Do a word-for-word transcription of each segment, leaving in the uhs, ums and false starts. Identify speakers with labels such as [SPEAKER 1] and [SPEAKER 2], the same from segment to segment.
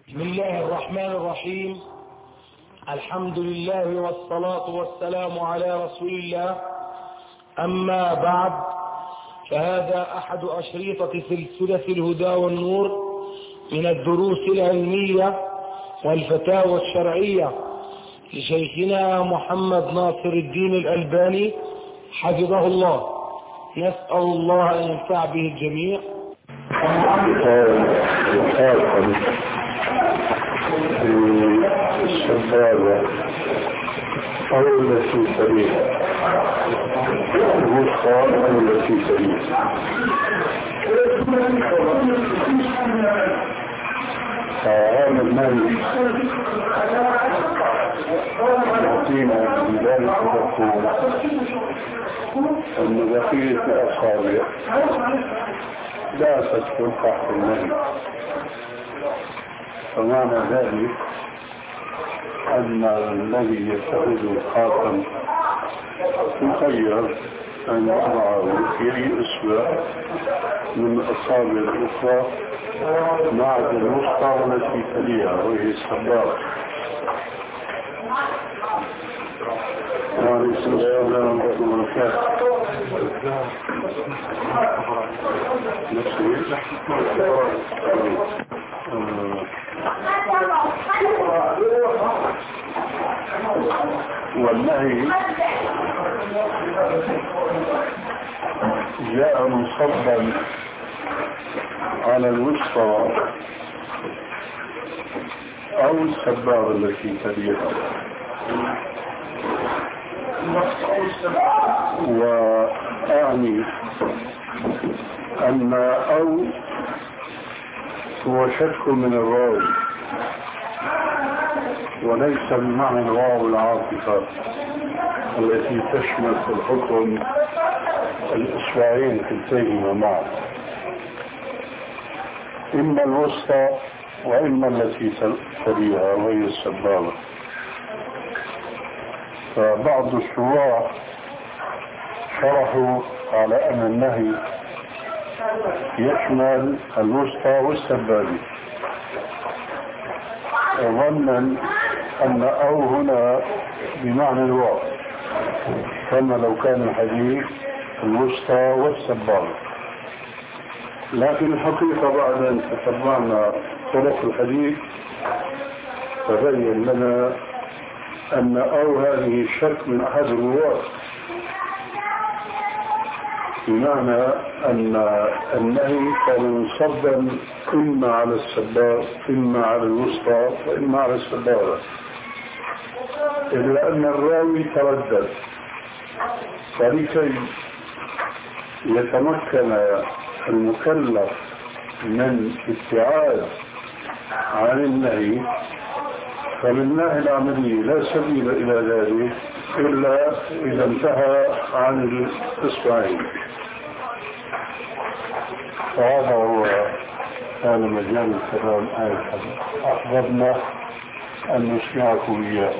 [SPEAKER 1] بسم الله الرحمن الرحيم. الحمد لله والصلاة والسلام على رسول الله. أما بعد، فهذا أحد أشريطة سلسلة الهدى والنور من الدروس العلمية والفتاوى الشرعية لشيخنا محمد ناصر الدين الألباني حفظه الله. نسأل الله أن ينفع به الجميع.
[SPEAKER 2] السبابة أو التي تليها الوسطى أو التي تليها. فهذا المال يعطينا بذلك الدخول أن بقية الأصابع لا تدخل تحت المال. فمعنى ذلك أن الذي يتخذ الخاتم مخير أن يضعه في إصبع من الأصابع الأخرى مع الوسطى التي تليها وهي السبابة. وعليكم السلام ورحمة الله وبركاته. والنهي جاء مصبا على الوسطى أو السبابة التي تليها، وأعني أن أو هو شك من الراوي وليس بمعنى الواو العاطفة التي تشمل في الحكم الإصبعين كلتيهما معا، إما الوسطى وإما التي تليها وهي السبابة. فبعض الشراح شرحوا على أن النهي يشمل الوسطى والسبابة، ظنا أن أو هنا بمعنى الواو كما لو كان الحديث الوسطى والسبابة. لكن الحقيقة بعد أن تتبعنا طرق الحديث تبين لنا أن أو هذه الشك من أحد الرواة، بمعنى أن النهي كان منصبا إما على السبابة إما على الوسطى وإما على السبابة، إلا أن الراوي تردد. فلكي يتمكن المكلف من ابتعاد عن النهي فمن ناحية العملية لا سبيل إلى ذلك إلا إذا انتهى عن الإصبعين. فهذا هو كان مجال الكلام آية الحديث. أحببنا أن نسمعكم إياه.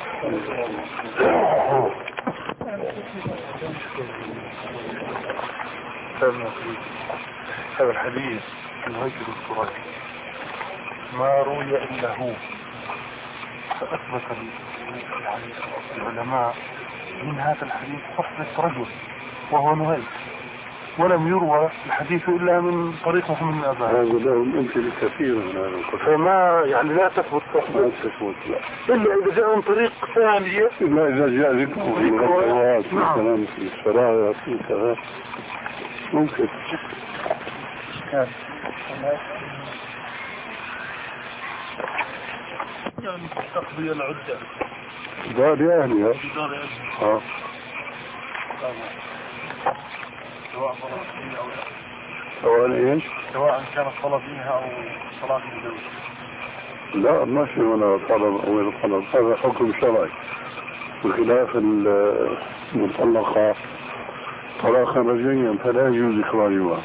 [SPEAKER 3] هذا الحديث الهجر التراثي ما روي إلا هو، فأثبت العلماء من هذا الحديث صحبة رجل وهو نهيك، ولم يروى الحديث إلا من طريق محمد بن أبان.
[SPEAKER 2] هذا لهم أمثلة كثيرة من هذا القصة،
[SPEAKER 3] فما يعني لا تثبت صحبة
[SPEAKER 2] لا تثبت لا
[SPEAKER 3] إلا إذا جاء من طريق ثانية،
[SPEAKER 2] إلا إذا جاء ذكره في الغزوات في الكلام في السرايا في كذا ممكن.
[SPEAKER 3] يعني تقضي العدة
[SPEAKER 2] دار أهلها
[SPEAKER 3] دار أهلها
[SPEAKER 2] اه
[SPEAKER 3] سواء صلاة أو لا،
[SPEAKER 2] سواء ايش؟
[SPEAKER 3] سواء كانت صلاة فيها أو صلاة الزوج.
[SPEAKER 2] لا ما في ولا طلب أو طلب، هذا حكم شرعي بخلاف المطلقة طلاقا رجعيا فلا يجوز إخراجها.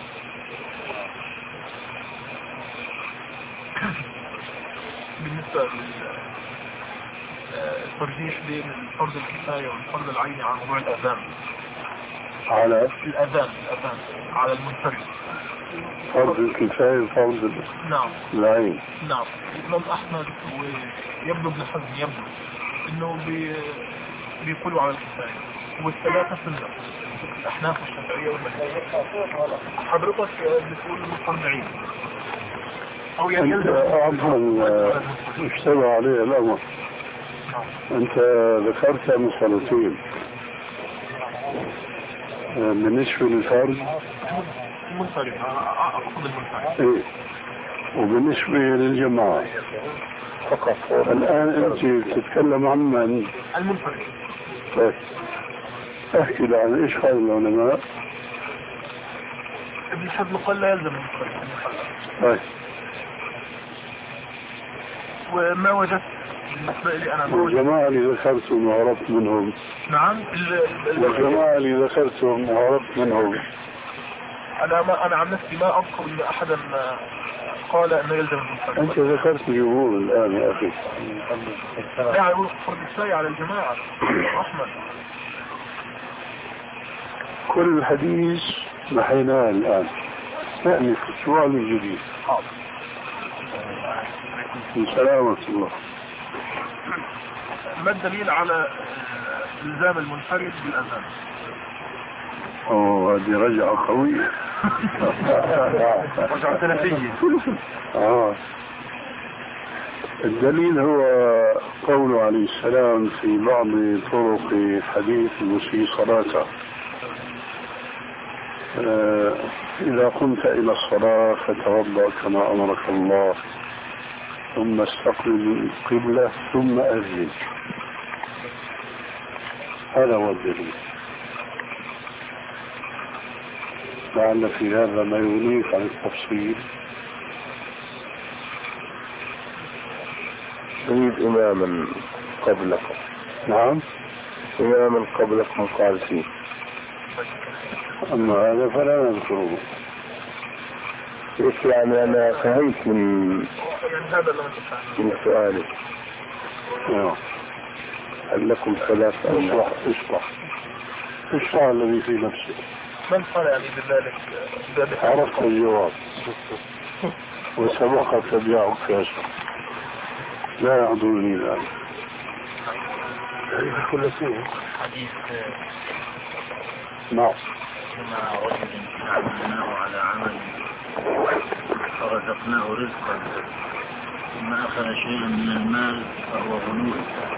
[SPEAKER 3] بالنسبة للترجيح بين الفرض الكفاية والفرض العيني على موضوع الأذان،
[SPEAKER 2] على
[SPEAKER 3] الأذان الأذان على المنفرد
[SPEAKER 2] فرض الكفاية فرض
[SPEAKER 4] نعم
[SPEAKER 2] العين.
[SPEAKER 4] نعم. الإمام أحمد ويبدو ابن حزم يبدو إنه بي... بيقولوا على الكفاية، والثلاثة سنة، الأحناف والشافعية والمالكية. حضرتك بتقول فرض عين أو يعني
[SPEAKER 2] أنت عفوا اشتبه عليه الأمر. أنت ذكرت مسألتين بالنسبة للفرد
[SPEAKER 4] المنفرد، أقصد المنفرد.
[SPEAKER 2] إيه، وبالنسبة للجماعة فقط. الآن أنت تتكلم عن من؟
[SPEAKER 4] المنفرد.
[SPEAKER 2] طيب احكي لي عن ايش قال العلماء.
[SPEAKER 4] ابن حزم قال لا يلزم المنفرد.
[SPEAKER 2] طيب
[SPEAKER 4] وما وجدت بالنسبة لي أنا
[SPEAKER 2] والجماعة اللي ذكرتهم وهربت منهم.
[SPEAKER 4] نعم.
[SPEAKER 2] والجماعة اللي ذكرتهم وهربت منهم.
[SPEAKER 4] أنا ما أنا عن نفسي ما أذكر إن أحدا قال أنه يلزم المنفرد.
[SPEAKER 2] أنت ذكرت جمهور الآن يا أخي.
[SPEAKER 4] لا يقول فرض كفاية على الجماعة. أحمد
[SPEAKER 2] كل الحديث محيناه الآن نأني في السؤال الجديد. سلامة الله.
[SPEAKER 4] ما الدليل على إلزام المنفرد بالأذان؟
[SPEAKER 2] أوه هذه رجعة قوية.
[SPEAKER 4] رجعة سلفية.
[SPEAKER 2] آه الدليل هو قوله عليه السلام في بعض طرق حديث المسيء صلاته: آه إذا قمت إلى الصلاة فتوضأ كما أمرك الله، ثم استقبل القبلة ثم أذن. هذا هو الدليل. لعل في هذا ما يغنيك عن التفصيل.
[SPEAKER 5] تريد إماما قبلكم.
[SPEAKER 2] نعم
[SPEAKER 5] إماما قبلكم قال فيه.
[SPEAKER 2] أما هذا فلا نذكره.
[SPEAKER 5] إيش يعني أنا فهمت من من سؤالي.
[SPEAKER 2] نعم.
[SPEAKER 5] هل لكم ثلاث
[SPEAKER 2] اشرح اشرح اشرح الذي في نفسك.
[SPEAKER 4] من قال يعني بذلك؟
[SPEAKER 2] عرفت الجواب وسبقك تبيعك في أشرح. لا يحضرني ذلك.
[SPEAKER 5] كل شيء
[SPEAKER 6] حديث
[SPEAKER 2] نعم.
[SPEAKER 6] كما رجل عملناه على عمل فرزقناه رزقا ثم أخذ شيئا من المال فهو غلول.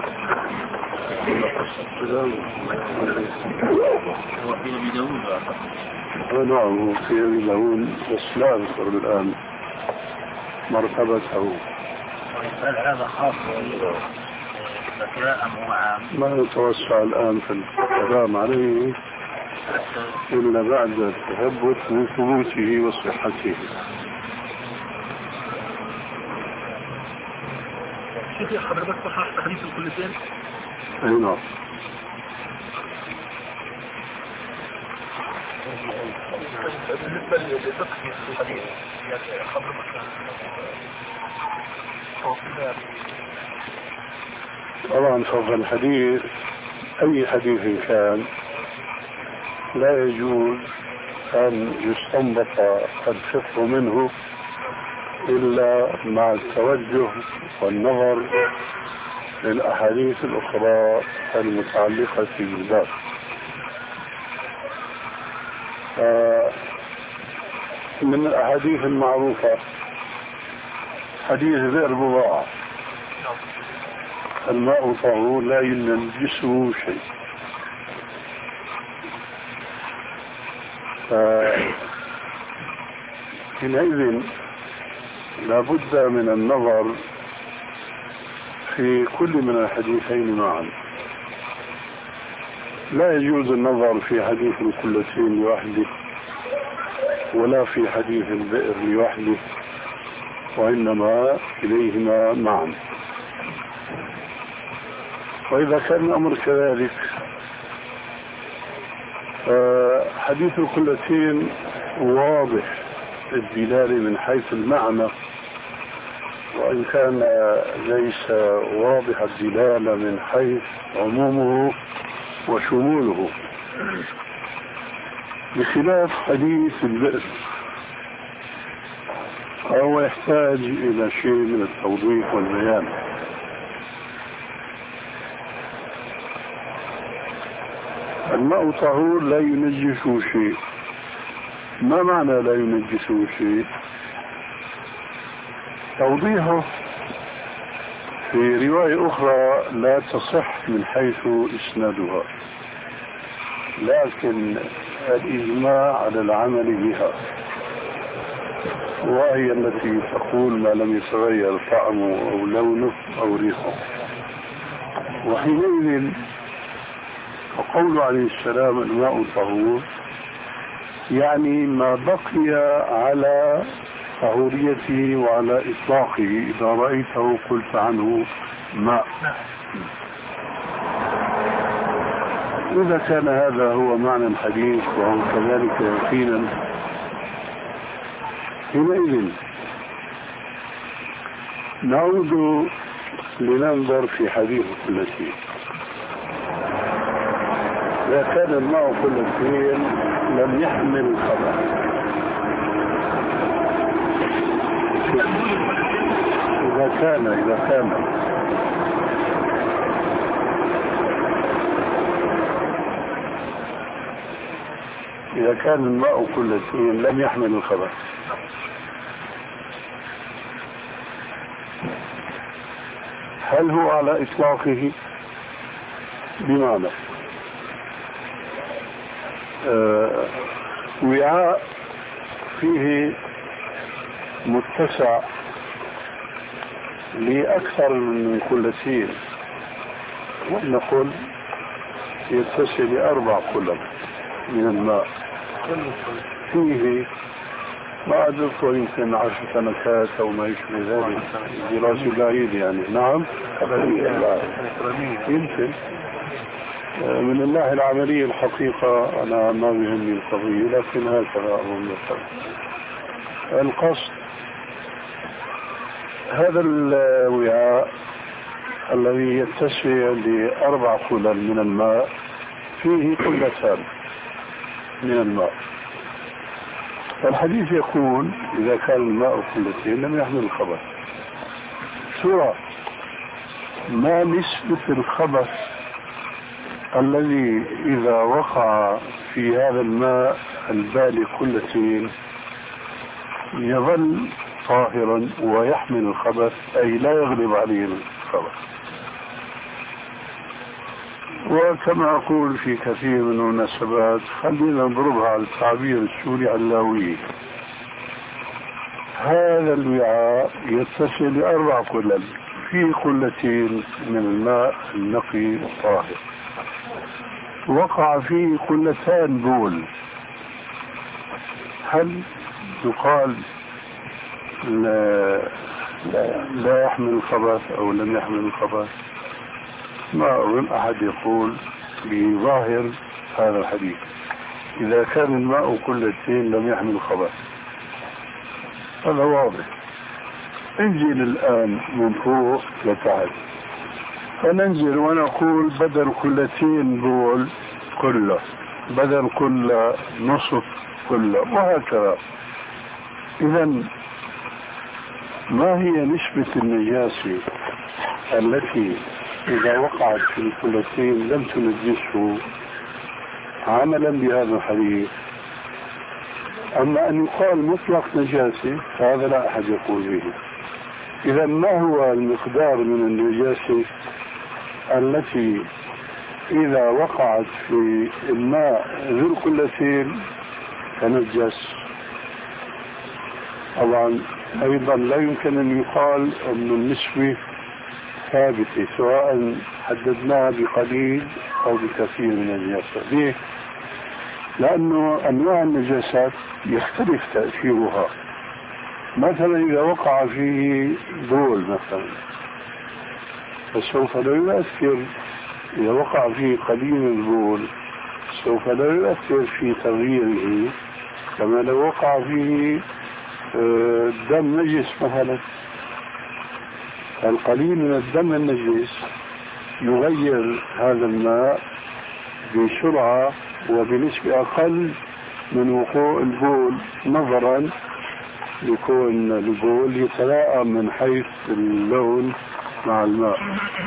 [SPEAKER 6] هو في أبي داود أعتقد.
[SPEAKER 2] نعم هو في أبي داود بس لا أذكر الآن مرتبته.
[SPEAKER 6] هل هذا خاص بالذكاء أم هو عام؟
[SPEAKER 2] ما يتوسع الآن في الكلام عليه إلا بعد التثبت من ثبوته وصحته.
[SPEAKER 4] شيخ حضرتك صححت حديث الكلتين؟
[SPEAKER 2] أي نعم.
[SPEAKER 4] بالنسبة لفقه الحديث يعني حضرتك
[SPEAKER 2] طبعا فوق الحديث أي حديث كان لا يجوز أن يستنبط الفقه منه إلا مع التوجه والنظر للأحاديث الأخرى المتعلقة بالباب. من الأحاديث المعروفة حديث بئر بضاعة: الماء طهور لا ينجسه شيء. حينئذ لابد من النظر في كل من الحديثين معا. لا يجوز النظر في حديث الكلتين لوحده ولا في حديث البئر لوحده، وإنما إليهما معا. وإذا كان الأمر كذلك حديث الكلتين واضح الدلالة من حيث المعنى، وإن كان ليس واضح الدلالة من حيث عمومه وشموله، بخلاف حديث البئر أو يحتاج إلى شيء من التوضيح والبيان. الماء طهور لا ينجسه شيء. ما معنى لا ينجسه شيء؟ توضيحه في رواية أخرى لا تصح من حيث إسنادها، لكن الإجماع على العمل بها، وهي التي تقول ما لم يتغير طعمه أو لونه أو ريحه. وحينئذ فقول عليه السلام الماء طهور يعني ما بقي على طهوريته وعلى إطلاقه، إذا رأيته قلت عنه ماء. إذا كان هذا هو معنى الحديث وهو كذلك يقينا، حينئذ نعود لننظر في حديث كل شيء. إذا كان الماء كل شيء لم يحمل الخبث، إذا كان إذا كان إذا كان الماء كل شيء لم يحمل الخبث، هل هو على إطلاقه؟ بمعنى آه وعاء فيه متسع لأكثر من كلتين، ونقول يتسع لأربع كلب من الماء، فيه ما أذكر يمكن عشر سنوات أو ما يشبه ذلك، دراسة بعيد يعني. نعم يمكن من الله العملية الحقيقة أنا ما بهمني القضية، لكن هكذا أظن القصد. هذا الوعاء الذي يتسع لأربع قلل من الماء فيه قلتان من الماء. الحديث يقول إذا كان الماء قلتين لم يحمل الخبث. سورة ما نسبة الخبث الذي إذا وقع في هذا الماء البالغ قلتين يظل طاهرا ويحمل الخبث، أي لا يغلب عليه الخبث. وكما أقول في كثير من المناسبات، خلينا نضربها على التعبير السوري علاوي، هذا الوعاء يتسع لأربع قلل في قلتين من الماء النقي الطاهر، وقع فيه قلتان بول، هل يقال لا, لا, لا يحمل الخبث أو لم يحمل الخبث؟ ما أظن أحد يقول بظاهر هذا الحديث إذا كان الماء قلتين لم يحمل الخبث، هذا واضح. انزل الآن من فوق لتحت، فننزل ونقول بدل قلتين بول كله، بدل كل نصف كله، وهكذا. إذن ما هي نسبة النجاسة التي إذا وقعت في القلتين لم تنجسه عملا بهذا الحديث؟ أما أن يقال مطلق نجاسة فهذا لا أحد يقول به. إذا ما هو المقدار من النجاسة التي إذا وقعت في الماء ذو القلتين تنجس؟ طبعا أيضا لا يمكن أن يقال أن النسبة ثابتة سواء حددناها بقليل أو بكثير من النجاسة. ليه؟ لأنه أنواع النجاسات يختلف تأثيرها. مثلا إذا وقع فيه بول مثلا فسوف لا يؤثر، إذا وقع فيه قليل من البول سوف لا يؤثر في تغييره كما لو وقع فيه دم نجس مثلا. القليل من الدم النجس يغير هذا الماء بسرعة وبنسبة أقل من وقوع البول، نظرا يكون البول يتلائم من حيث اللون مع الماء.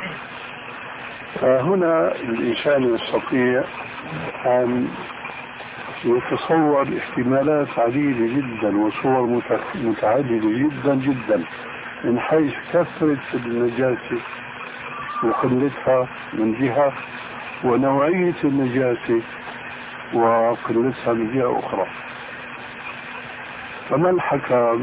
[SPEAKER 2] فهنا الإنسان يستطيع أن يتصور احتمالات عديدة جدا وصور متعددة جدا جدا من حيث كثرة النجاسة وقلتها من جهة، ونوعية النجاسة وقلتها من جهة أخرى. فما الحكام؟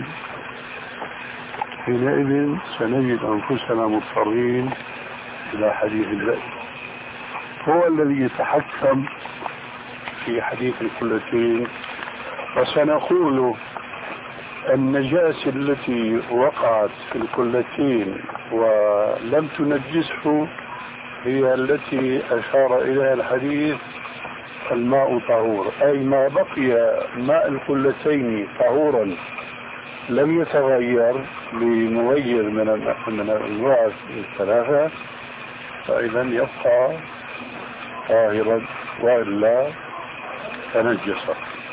[SPEAKER 2] حينئذ سنجد أنفسنا مضطرين إلى حديث البئر، هو الذي يتحكم في حديث القلتين. وسنقول النجاسة التي وقعت في القلتين ولم تنجسه هي التي أشار إليها الحديث الماء طهور، أي ما بقي ماء القلتين طهورا لم يتغير بمغير من من الأنواع الثلاثة، فإذا يبقى طاهرا وإلا تنجس.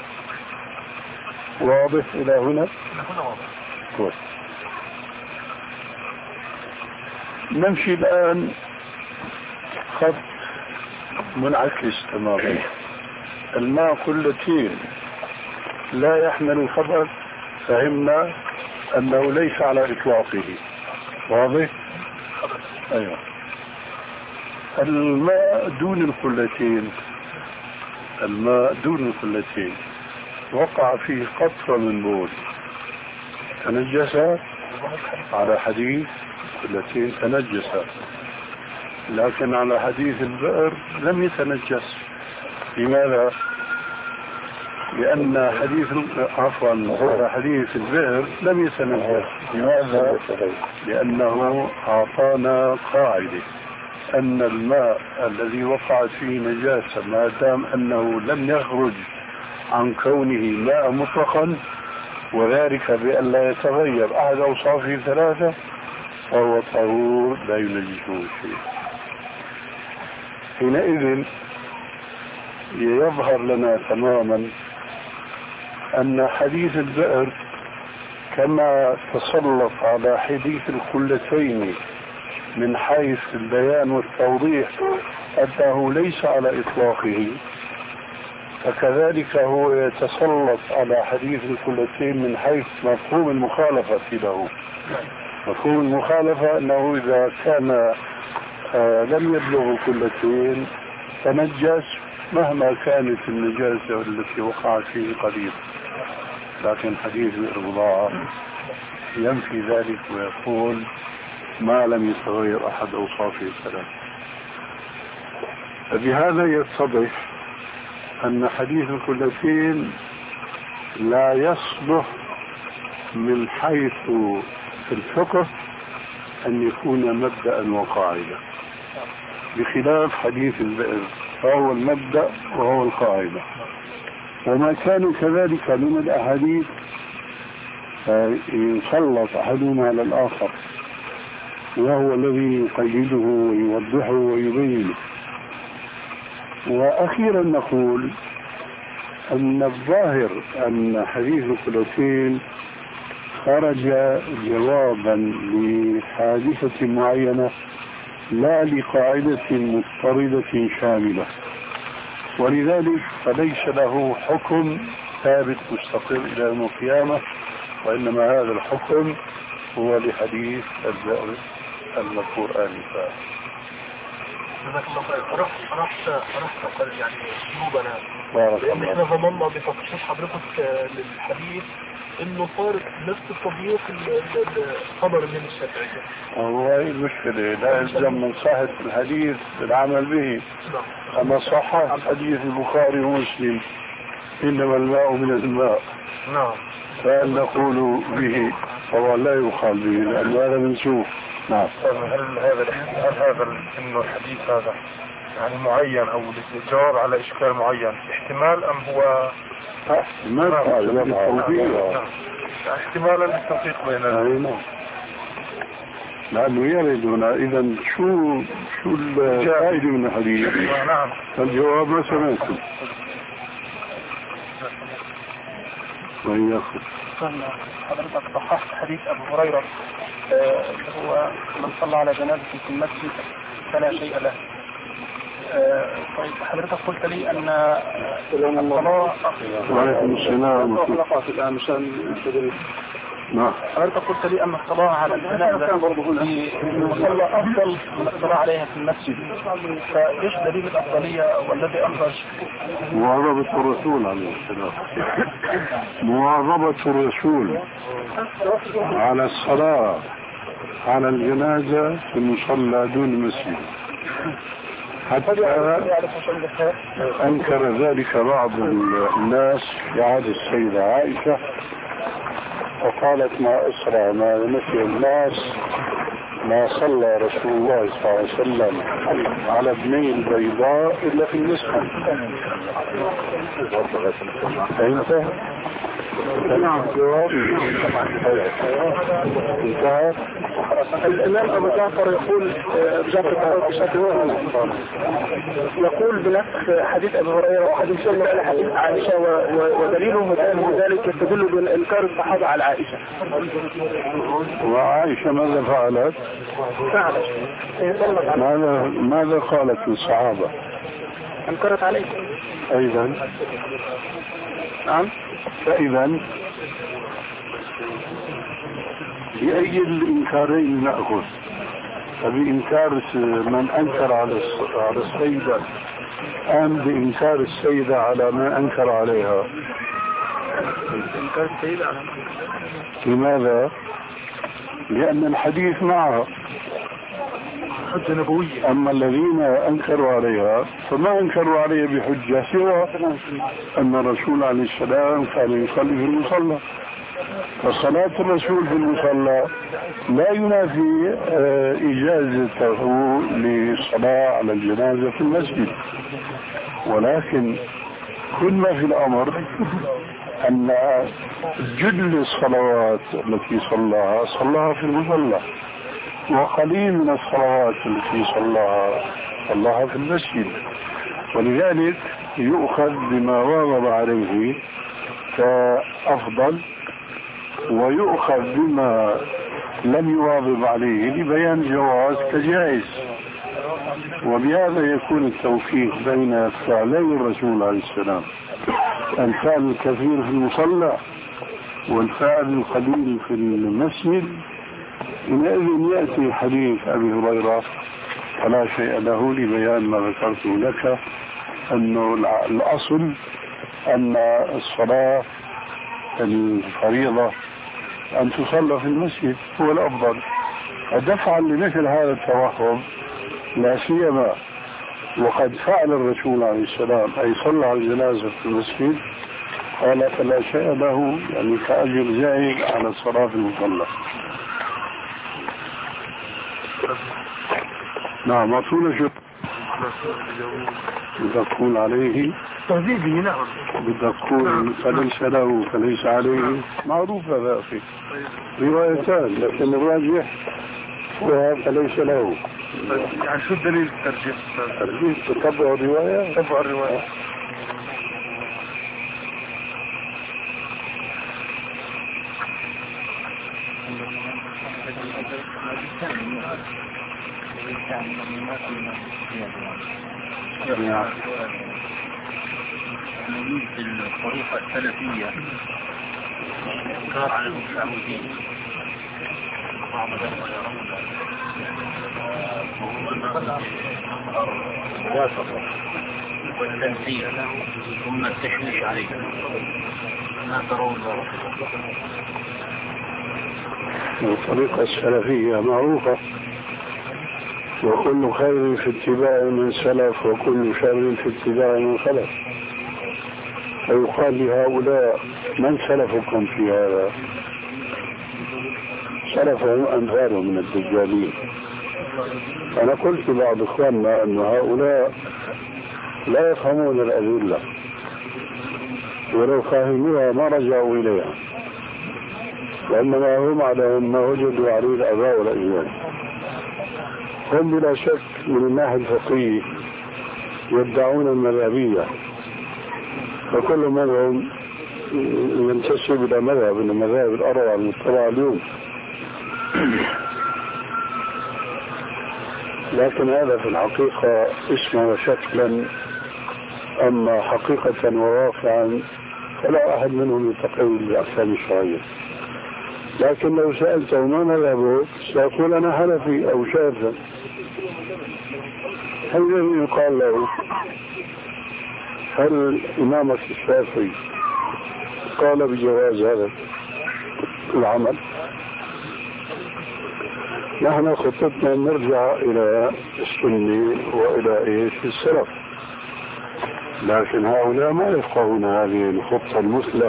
[SPEAKER 2] واضح إلى هنا؟ كويس. نمشي الآن خط منعكس تماما. الماء قلتين لا يحمل الخبث، فهمنا أنه ليس على إطلاقه. واضح؟ أيوة. الماء دون القلتين، الماء دون القلتين وقع فيه قطرة من بول تنجس على حديث القلتين تنجس، لكن على حديث البئر لم يتنجس. لماذا؟ لأن حديث عفوا على حديث البئر لم يتنجس. لماذا؟ لأنه أعطانا قاعدة أن الماء الذي وقعت فيه نجاسة ما دام أنه لم يخرج عن كونه ماء مطلقا، وذلك بأن لا يتغير أحد أوصافه ثلاثة، فهو طهور لا ينجسه شيء. حينئذ يظهر لنا تماما أن حديث البئر كما تسلط على حديث القلتين من حيث البيان والتوضيح أنه ليس على إطلاقه، فكذلك هو يتسلط على حديث القلتين من حيث مفهوم المخالفة له. مفهوم المخالفة أنه إذا كان آه لم يبلغ القلتين تنجس مهما كانت النجاسة التي وقعت فيه قليل، لكن حديث الإرضاع ينفي ذلك ويقول ما لم يتغير أحد أوصافه الثلاث. فبهذا يتضح أن حديث القلتين لا يصلح من حيث في الفقه أن يكون مبدأ وقاعدة، بخلاف حديث البئر فهو المبدأ وهو القاعدة. وما كان كذلك من الأحاديث يسلط أحدهما على الآخر، وهو الذي يقيده ويوضحه ويبينه. وأخيرا نقول أن الظاهر أن حديث القلتين خرج جوابا لحادثة معينة لا لقاعدة مضطردة شاملة، ولذلك فليس له حكم ثابت مستقر إلى يوم القيامة، وإنما هذا الحكم هو لحديث البئر المذكور آنفا.
[SPEAKER 4] جزاك الله خير. رحت رحت رحت يعني جنوبنا، لأن احنا ظننا بتصحيح حضرتك للحديث انه صار نفس التضييق الخبر من الشافعية.
[SPEAKER 2] هو هي المشكلة، لا يلزم من صحة الحديث العمل به. أما صحة حديث البخاري ومسلم إنما الماء من الماء،
[SPEAKER 4] نعم،
[SPEAKER 2] فأن نقول به هو لا يقال به لأن هذا منسوخ. نعم.
[SPEAKER 3] هل هذا هل هذا انه الحديث هذا يعني معين او الجواب على اشكال معين احتمال ام هو
[SPEAKER 2] ما قال
[SPEAKER 3] نعم. احتمالا للتوفيق بين
[SPEAKER 2] نعم. لأنه يرد هنا إذا شو شو الفائدة من الحديث؟
[SPEAKER 3] نعم.
[SPEAKER 2] الجواب ما سمعته. وإياكم.
[SPEAKER 3] عشان حضرتك صححت حديث أبو هريرة اللي هو من صلى على جنازة في المسجد فلا شيء له. طيب حضرتك قلت لي أن الصلاة
[SPEAKER 2] وعليكم السلام
[SPEAKER 3] الآن مشان
[SPEAKER 2] نعم.
[SPEAKER 3] حضرتك قلت لي أن الصلاة على الجنازة في المصلى أفضل من الصلاة عليها في المسجد، فإيش دليل الأفضلية والذي أخرج؟
[SPEAKER 2] مواظبة الرسول عليه السلام، مواظبة الرسول على الصلاة على الجنازة في المصلى دون المسجد، حتى أنكر ذلك بعض الناس في عهد السيدة عائشة، وقالت ما أسرع ما نسي الناس ما صلى رسول الله صلى الله عليه وسلم على ابني البيضاء إلا في المسجد. فهمت؟ نعم.
[SPEAKER 3] الإمام أبو جعفر يقول جعفر يقول بنفس حديث أبي هريرة وحديث إلى حديث عائشة، ودليله ذلك يستدل بإنكار الصحابة على عائشة.
[SPEAKER 2] وعائشة ماذا فعلت؟
[SPEAKER 3] فعلت
[SPEAKER 2] ماذا ماذا قالت للصحابة؟
[SPEAKER 3] أنكرت عليه.
[SPEAKER 2] أيضا
[SPEAKER 3] نعم.
[SPEAKER 2] فإذا بأي الإنكارين نأخذ؟ فبإنكار من أنكر على على السيدة أم بإنكار السيدة على ما أنكر عليها؟
[SPEAKER 3] إنكار السيدة على
[SPEAKER 2] لماذا؟ لأن الحديث معها
[SPEAKER 3] حجة نبوية.
[SPEAKER 2] أما الذين أنكروا عليها فما أنكروا عليها بحجة سوى أن الرسول عليه السلام كان يصلي في المصلى، فصلاة الرسول في المصلى لا ينافي إجازته للصلاة على الجنازة في المسجد، ولكن كل ما في الأمر أن جل الصلوات التي صلاها صلاها في المصلى، وقليل من الصلوات التي صلاها صلاها في المسجد، ولذلك يؤخذ بما واظب عليه كأفضل، ويؤخذ بما لم يواظب عليه لبيان جواز كجائز. وبهذا يكون التوفيق بين فعلي الرسول عليه السلام، الفعل الكثير في المصلى والفعل القليل في المسجد. حينئذ يأتي حديث أبي هريرة فلا شيء له لبيان ما ذكرته لك، أنه الأصل أن الصلاة الفريضة أن تصلى في المسجد هو الأفضل. ودفعا لمثل هذا التوهم لا سيما وقد فعل الرسول عليه السلام أي صلى على الجنازة في المسجد، قال فلا شيء له يعني كأجر زائد على الصلاة في المصلى. نعم. ما طول شو بدك تقول عليه
[SPEAKER 3] تهذيبي؟ نعم.
[SPEAKER 2] بدك تقول فليس له فليس عليه، معروف هذا أخي، روايتان، لكن الراجح هو فليس له.
[SPEAKER 3] يعني شو الدليل الترجيح؟
[SPEAKER 2] ترجيح تتبع الرواية.
[SPEAKER 3] تتبع الرواية.
[SPEAKER 2] نعم.
[SPEAKER 6] نريد الطريقة السلفية إنكار على المشعوذين، بعض الأخوة يرون الواسطة والتنزيل ثم التشويش عليه، ما ترون ذلك؟
[SPEAKER 2] الطريقة السلفية معروفة، وكل خير في اتباع من سلف وكل شر في اتباع من خلف. فيقال لهؤلاء من سلفكم في هذا؟ سلفهم أنفار من الدجالين. أنا قلت لبعض إخواننا أن هؤلاء لا يفهمون الأدلة، ولو فهموها ما رجعوا إليها، وإنما هم على ما وجدوا عليه الآباء والأجداد. هم بلا شك من الناحية الفقهية يدعون المذهبية، فكل منهم ينتسب إلى مذهب من المذاهب الأربعة المتبعة اليوم. لكن هذا في الحقيقة اسما وشكلا، أما حقيقة وواقعا فلا أحد منهم يتقول بالأحكام الشرعية. لكن لو سألته ما مذهبه سيقول أنا حنفي أو شافعي. هل يقال له هل إمامك الشافعي قال بجواز هذا العمل؟ نحن خطتنا نرجع إلى السنة وإلى إيش السلف، لكن هؤلاء ما يفقهون هذه الخطة المثلى،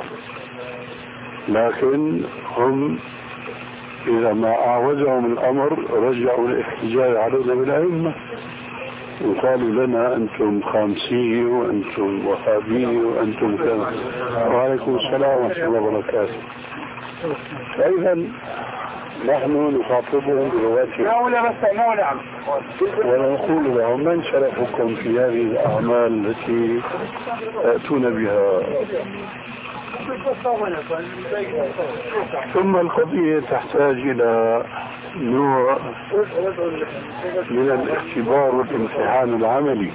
[SPEAKER 2] لكن هم إذا ما أعوزهم الأمر رجعوا الاحتجاج علينا بالأئمة وقالوا لنا أنتم خامسية وأنتم وهابية وأنتم كذا. وعليكم السلام ورحمة الله وبركاته. فإذا نحن نخاطبهم بلغتهم ونقول لهم من شرفكم في هذه الأعمال التي تأتون بها. ثم القضية تحتاج إلى نوع من الاختبار والامتحان العملي.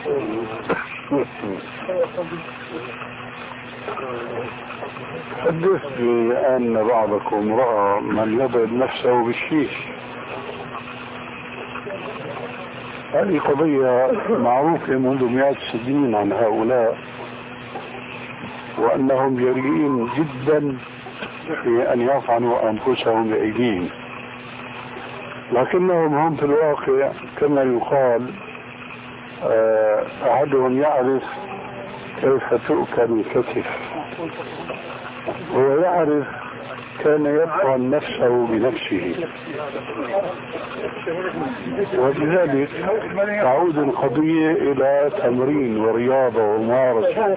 [SPEAKER 2] حدثني أن بعضكم رأى من يضرب نفسه بالشيش. هذه قضية معروفة منذ مئات السنين عن هؤلاء، وأنهم جريئين جدا في أن يطعنوا أنفسهم بأيديهم، لكنهم هم في الواقع كما يقال أحدهم يعرف كيف تؤكل الكتف، هو يعرف كان يطعن نفسه بنفسه. ولذلك تعود القضية إلى تمرين ورياضة وممارسة.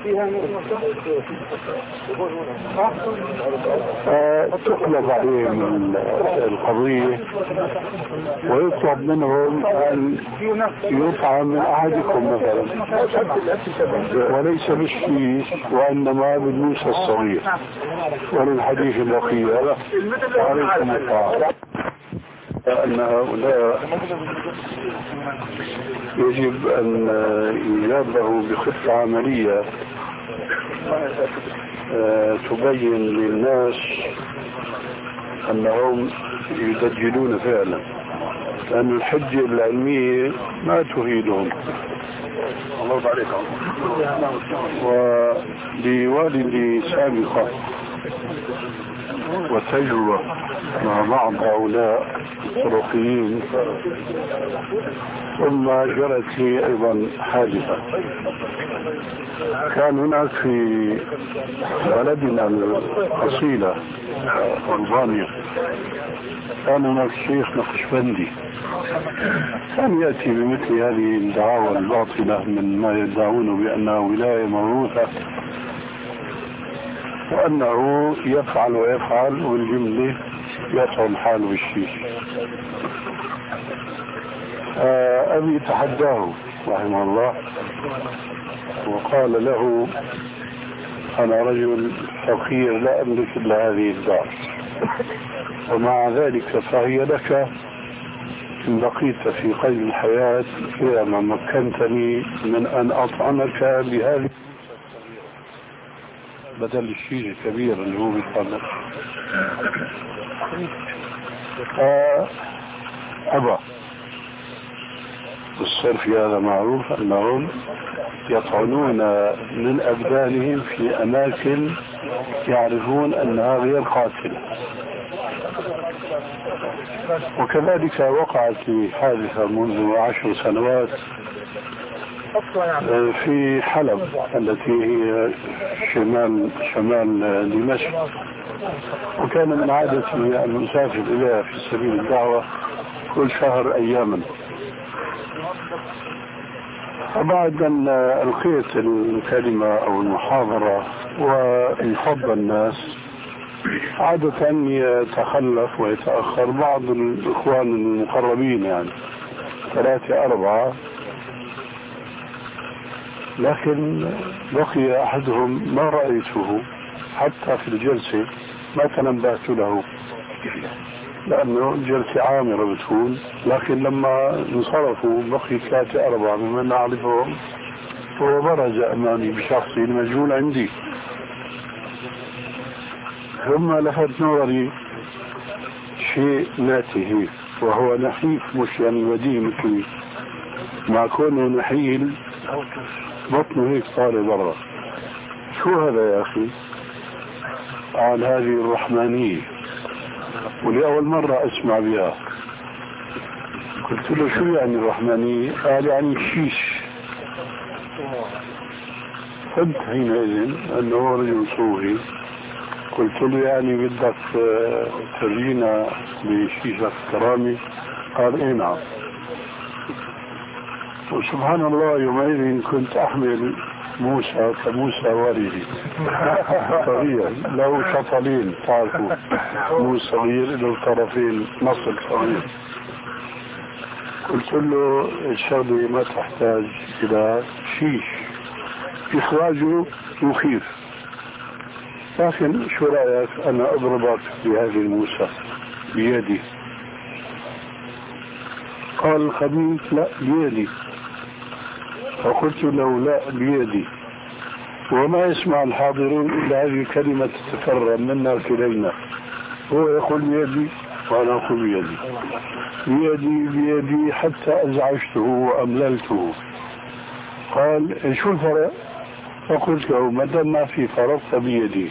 [SPEAKER 2] تقلب عليهم القضية ويطلب منهم أن يطعم من أحدكم مثلا، وليس بالشيش وإنما بالموسى الصغير. وللحديث الأخير عليكم الطاعة أن هؤلاء يجب أن ينبهوا بخطة عملية تبين للناس أنهم يدجلون فعلا، لأن الحجة العلمية ما تفيدهم. الله عليكم. ولوالدي سابقة وتجربة مع بعض هؤلاء الطرقيين، ثم جرت لي أيضا حادثة. كان هناك في بلدنا الأصيلة ألبانيا كان هناك شيخ نقشبندي كان يأتي بمثل هذه الدعاوى الباطلة من ما يدعونه بأنها ولاية موروثة، وأنه يفعل ويفعل والجملة يطعن حاله بالشيش. أبي تحداه رحمه الله وقال له أنا رجل فقير لا أملك إلا هذه الدار، ومع ذلك فهي لك إن بقيت في قيد الحياة إذا ما مكنتني من أن أطعنك بهذه بدل الشيء الكبير اللي هو بيطلع. أبا الصرف هذا معروف أنهم يطعنون من أبدانهم في أماكن يعرفون أنها غير قاتلة. وكذلك وقعت لي حادثة منذ عشر سنوات في حلب التي هي شمال شمال دمشق، وكان من عادتي أن أسافر إليها في سبيل الدعوة كل شهر أياما. وبعد أن ألقيت الكلمة أو المحاضرة وانفض الناس عادة يتخلف ويتأخر بعض الإخوان المقربين، يعني ثلاثة أربعة، لكن بقي أحدهم ما رأيته حتى في الجلسة ما تنبهت له لأنه الجلسة عامرة بتكون، لكن لما انصرفوا بقي ثلاثة أربعة ممن نعرفهم هو برز أمامي بشخصي المجهول عندي. ثم لفت نظري شيء ناتي وهو نحيف، مش يعني وديه مثلي، مع كونه نحيل بطنه هيك طالع برا. شو هذا يا أخي؟ عن هذه الرحمانية، ولأول مرة أسمع بها. قلت له شو يعني الرحمانية؟ قال يعني شيش. فهمت حينئذ أنه رجل صوفي. قلت له يعني بدك ترجينا بشيشة كرامي؟ قال اي نعم. وسبحان الله يومئذ كنت أحمل موسى كموسى والدي صغير له شطلين، تعرفوا موسى صغير له طرفين نصل صغير. قلت له الشغلة ما تحتاج إلى شيش، إخراجه مخيف، لكن شو رأيك أنا أضربك بهذه الموسى بيدي؟ قال الخبيث لا بيدي. فقلت له لا بيدي. وما يسمع الحاضرون إلا هذه الكلمة تتكرر منا كلينا، هو يقول بيدي وأنا أقول بيدي بيدي بيدي حتى أزعجته وأمللته. قال شو الفرق؟ فقلت له ما دام ما في فرق فبيدي.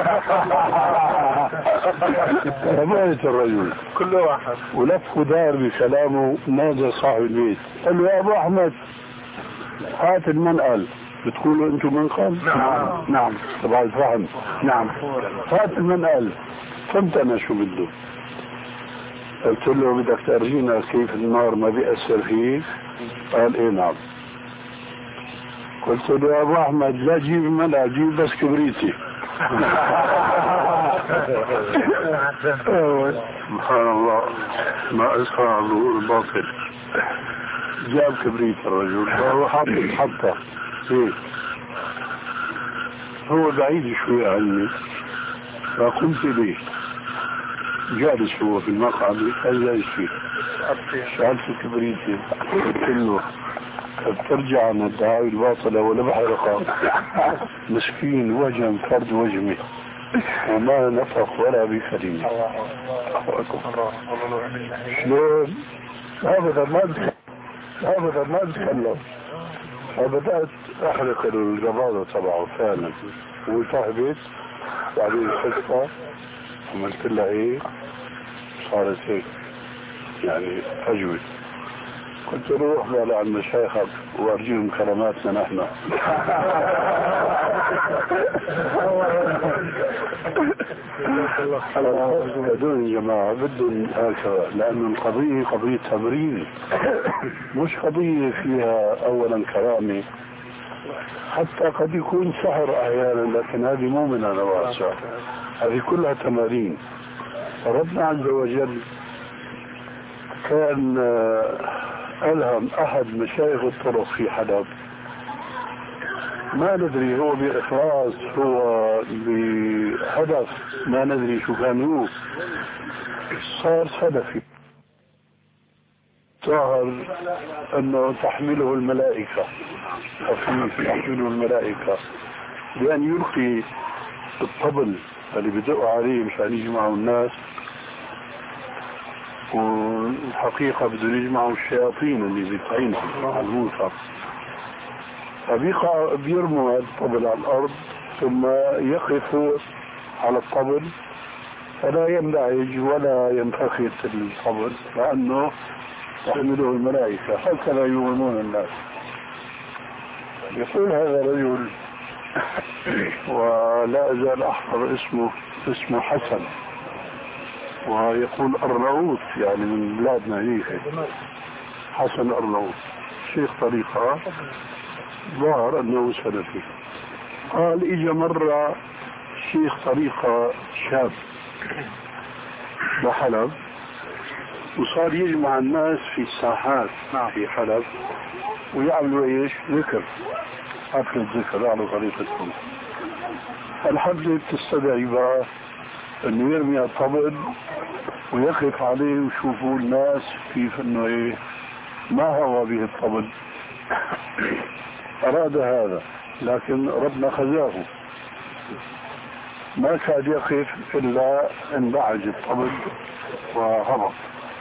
[SPEAKER 2] فبقيت الرجل
[SPEAKER 4] كل واحد
[SPEAKER 2] ولف ودار بكلامه. نادى صاحب البيت قال له يا أبو أحمد هات المنقل. بتقولوا أنتم منقل؟
[SPEAKER 4] نعم
[SPEAKER 2] نعم تبع الفهم. نعم هات المنقل. فهمت أنا شو بده. قلت له بدك تأرجينا كيف النار ما بيأثر فيك؟ قال إيه نعم. قلت له يا أبو أحمد لا جيب منقل، جيب بس كبريتي. سبحان الله ما أسرع ظهور الباطل. جاب كبريت الرجل وهو حاطط حطه هيك، هو بعيد شوي عني، فقمت به جالس هو في المقعد جالس فيه، شعلت كبريتي. قلت له بترجع عن الدعاوي الباطلة ولا بحرقها؟ مسكين وجم فرد وجمه وما نفخ ولا بكلمة. شلون؟ ابدا ما ابدا ما اتكلم. فبدأت احرق الجبارة تبعه فعلا وصاحبت. بعدين خفت عملت لها ايه صارت هيك يعني اجود. قلت له روح بقى عند مشايخك وارجيهم كراماتنا نحن. هذول يا جماعة بدهم هكذا، لأن القضية قضية تمرين، مش قضية فيها أولا كرامة. حتى قد يكون سحر أحيانا، لكن هذه مو من أنواع السحر، هذه كلها تمارين. ربنا عز وجل كان ألهم أحد مشايخ الطرق في حلب، ما ندري هو بإخلاص هو بهدف ما ندري شو كان هو، صار سلفي. ظهر أنه تحمله الملائكة، خفيف تحمله الملائكة، بأن يلقي الطبل اللي بدقوا عليه مشان يجمعوا الناس، والحقيقة بدهم يجمعوا الشياطين اللي بيطعنهم على الموسى. فبيقع بيرموا الطبل على الأرض ثم يقفوا على الطبل فلا ينبعج ولا ينفخت الطبل لأنه تحمله الملائكة، هكذا يؤمنون الناس. يقول هذا الرجل ولا أزال أحفظ اسمه، اسمه حسن، ويقول أرناؤوط يعني من بلادنا هيك، حسن أرناؤوط، شيخ طريقة، ظهر أنه سلفي. قال إجا مرة شيخ طريقة شاب بحلب وصار يجمع الناس في الساحات في حلب ويعملوا ايش؟ ذكر، حفلة ذكر على طريقتهم. الحفلة بتستدعي بقى انه يرمي الطبل ويقف عليه ويشوفوا الناس كيف انه ايه ما هو به الطبل. اراد هذا لكن ربنا خزاه، ما كاد يقف الا انبعج الطبل وهبط.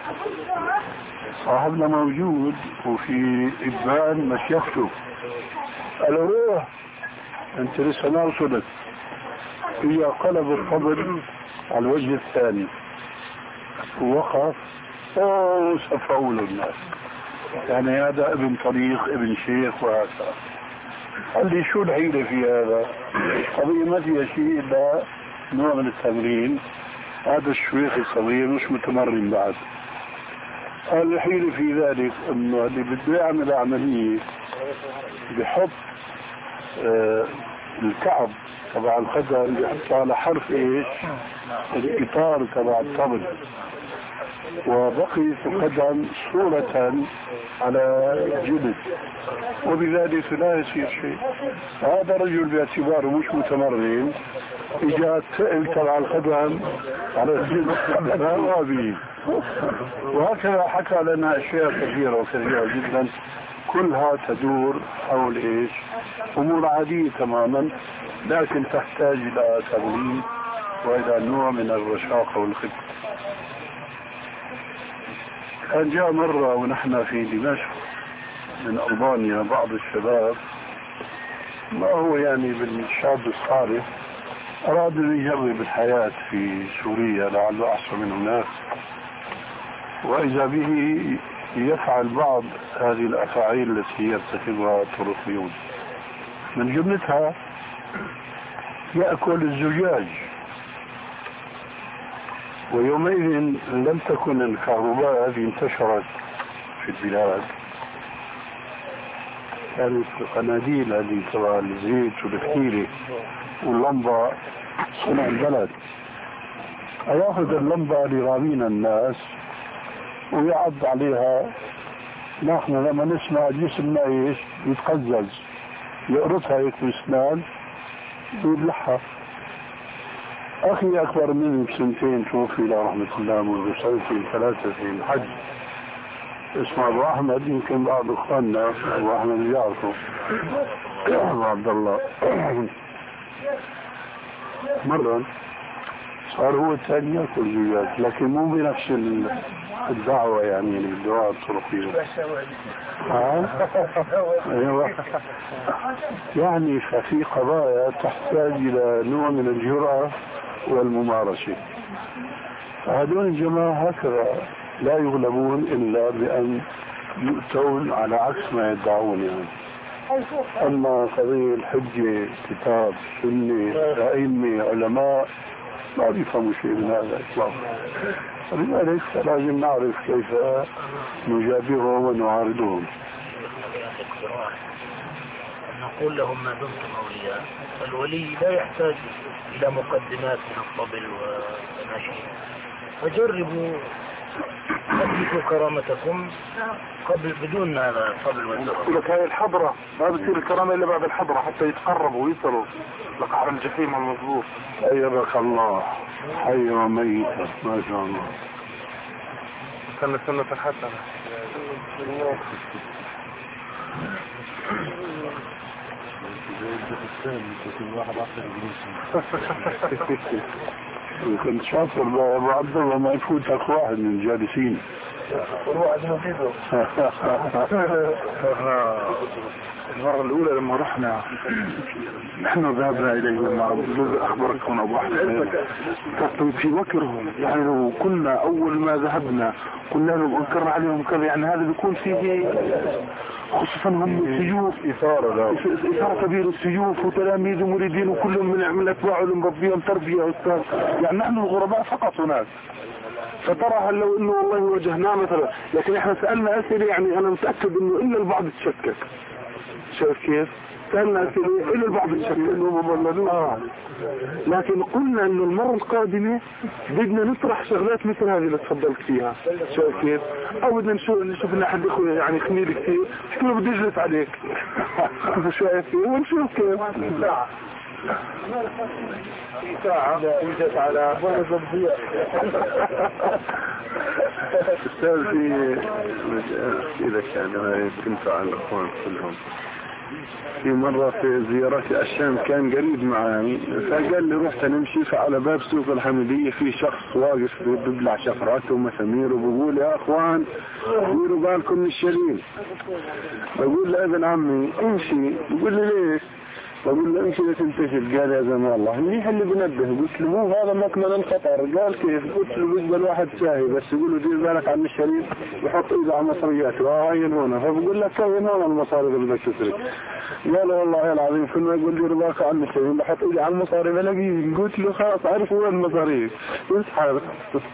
[SPEAKER 2] صاحبنا موجود وفي ابان مشيخته، قال له روح انت لسه ما وصلت. هي قلب الطبل على الوجه الثاني ووقف وصفوا له الناس، يعني هذا ابن طريق ابن شيخ وهكذا. قال لي شو الحيلة في هذا؟ قضية ما فيها شيء إلا نوع من التمرين، هذا الشيخ الصغير مش متمرن بعد. قال الحيلة في ذلك انه اللي بده يعمل عملية بحط آه الكعب تبع القدم بحطه على حرف ايش؟ الاطار تبع الطبل، وبقي في القدم صورة على جلد، وبذلك لا يصير شيء. هذا رجل باعتباره مش متمرن اجا سئل تبع القدم على الجلد لا وابي. وهكذا حكى لنا اشياء كثيرة وكثيرة جدا كلها تدور حول ايش؟ امور عادية تماما، لكن تحتاج الى تمرين والى نوع من الرشاقة والخبرة. كان جاء مرة ونحن في دمشق من ألبانيا بعض الشباب، ما هو يعني بالشاب الصالح، أراد أن يجرب الحياة في سوريا لعله أحسن من هناك، وإذا به يفعل بعض هذه الأفاعيل التي يرتكبها الطرقيون. من جملتها يأكل الزجاج، ويومئذ لم تكن الكهرباء هذه انتشرت في البلاد، كانت القناديل هذه تبع الزيت والفتيلة واللمبة صنع البلد. ياخذ اللمبة ليرامينا الناس ويعض عليها، نحن لما نسمع جسمنا ايش يتقزز، يقرصها هيك بسنان ويبلعها. أخي أكبر مني بسنتين توفي إلى رحمة الله منذ سنتين ثلاثة في الحج، اسمه أبو أحمد، يمكن بعض إخواننا أبو أحمد يعرفه، أبو عبد الله. مرة صار هو الثاني يأكل زجاج، لكن مو بنفس الدعوة يعني الدعاء الطرقية. أيوة. يعني ففي قضايا تحتاج إلى نوع من الجرأة والممارسة. هذول الجماعة هكذا لا يغلبون إلا بأن يؤتون على عكس ما يدعون يعني. أما قضية الحجة كتاب سنة أئمة علماء ما بيفهموا شيء من هذا إطلاقا، لذلك لازم نعرف كيف نجابههم ونعارضهم.
[SPEAKER 6] نقول لهم ما دمتم أولياء، الولي لا يحتاج إلى مقدمات من الطبل والنشيد، فجربوا تثبتوا كرامتكم قبل بدون هذا الطبل والنشيد.
[SPEAKER 3] لك هاي الحضرة ما بتصير الكرامة إلا بعد الحضرة حتى يتقربوا ويصلوا لقعر الجحيم المظبوط.
[SPEAKER 2] أيبك الله حي وميتا ما شاء الله.
[SPEAKER 3] سنة سنة الحسنة.
[SPEAKER 2] كنت شاطر ابو عبد الله ما يفوتك واحد من الجالسين.
[SPEAKER 3] المرة الأولى لما رحنا نحن ذهبنا إليهم مع أخبركم أبو أحمد كنت في وكرهم، يعني لو كنا أول ما ذهبنا قلنا لهم أنكرنا عليهم كذا، يعني هذا بيكون فيه خصوصا هم السيوف إثارة إثارة كبيرة، السيوف وتلاميذ ومريدين وكلهم من من أتباعه المربيين تربية أستاذ، يعني نحن الغرباء فقط هناك. فترى هل لو انه والله واجهناه مثلا، لكن احنا سألنا اسئله يعني انا متأكد انه الا البعض تشكك. شايف كيف؟ سألنا اسئله الا البعض تشكك انه مبلدون. آه. لكن قلنا انه المرة القادمة بدنا نطرح شغلات مثل هذه اللي تفضلت فيها. شايف كيف؟ او بدنا نشوف نشوف لنا حد يكون يعني خميل كثير، شكله بده يجلس عليك. شايف كيف؟ ونشوف كيف. في ساعة وجدت على برز الضياء.
[SPEAKER 2] أستاذ في إذا كان ما تنفع على الأخوان كلهم. في مرة في زيارتي الشام كان قريب معي فقال لي رحت نمشي فعلى باب سوق الحمدية في شخص واقف بيبلع شفراته ومسامير وبقول يا أخوان ديروا بالكم من الشليل. بقول له ابن عمي امشي. بقول لي ليش؟ بقول له امشي لا تنتشل. قال يا زمان الله منيح اللي بنبه. قلت له مو هذا مكمن الخطر. قال كيف؟ قلت له بيقبل واحد شاهي بس يقول له دير بالك عن الشريف ويحط ايده على مصرياته وعين هنا. فبقول له كوين هون المصاري اللي بدك تسرق. قال والله العظيم كل ما يقول دير بالك عن الشريف بحط ايدي على المصاري بلاقيه. قلت له خلاص عارف وين المصاري يسحب.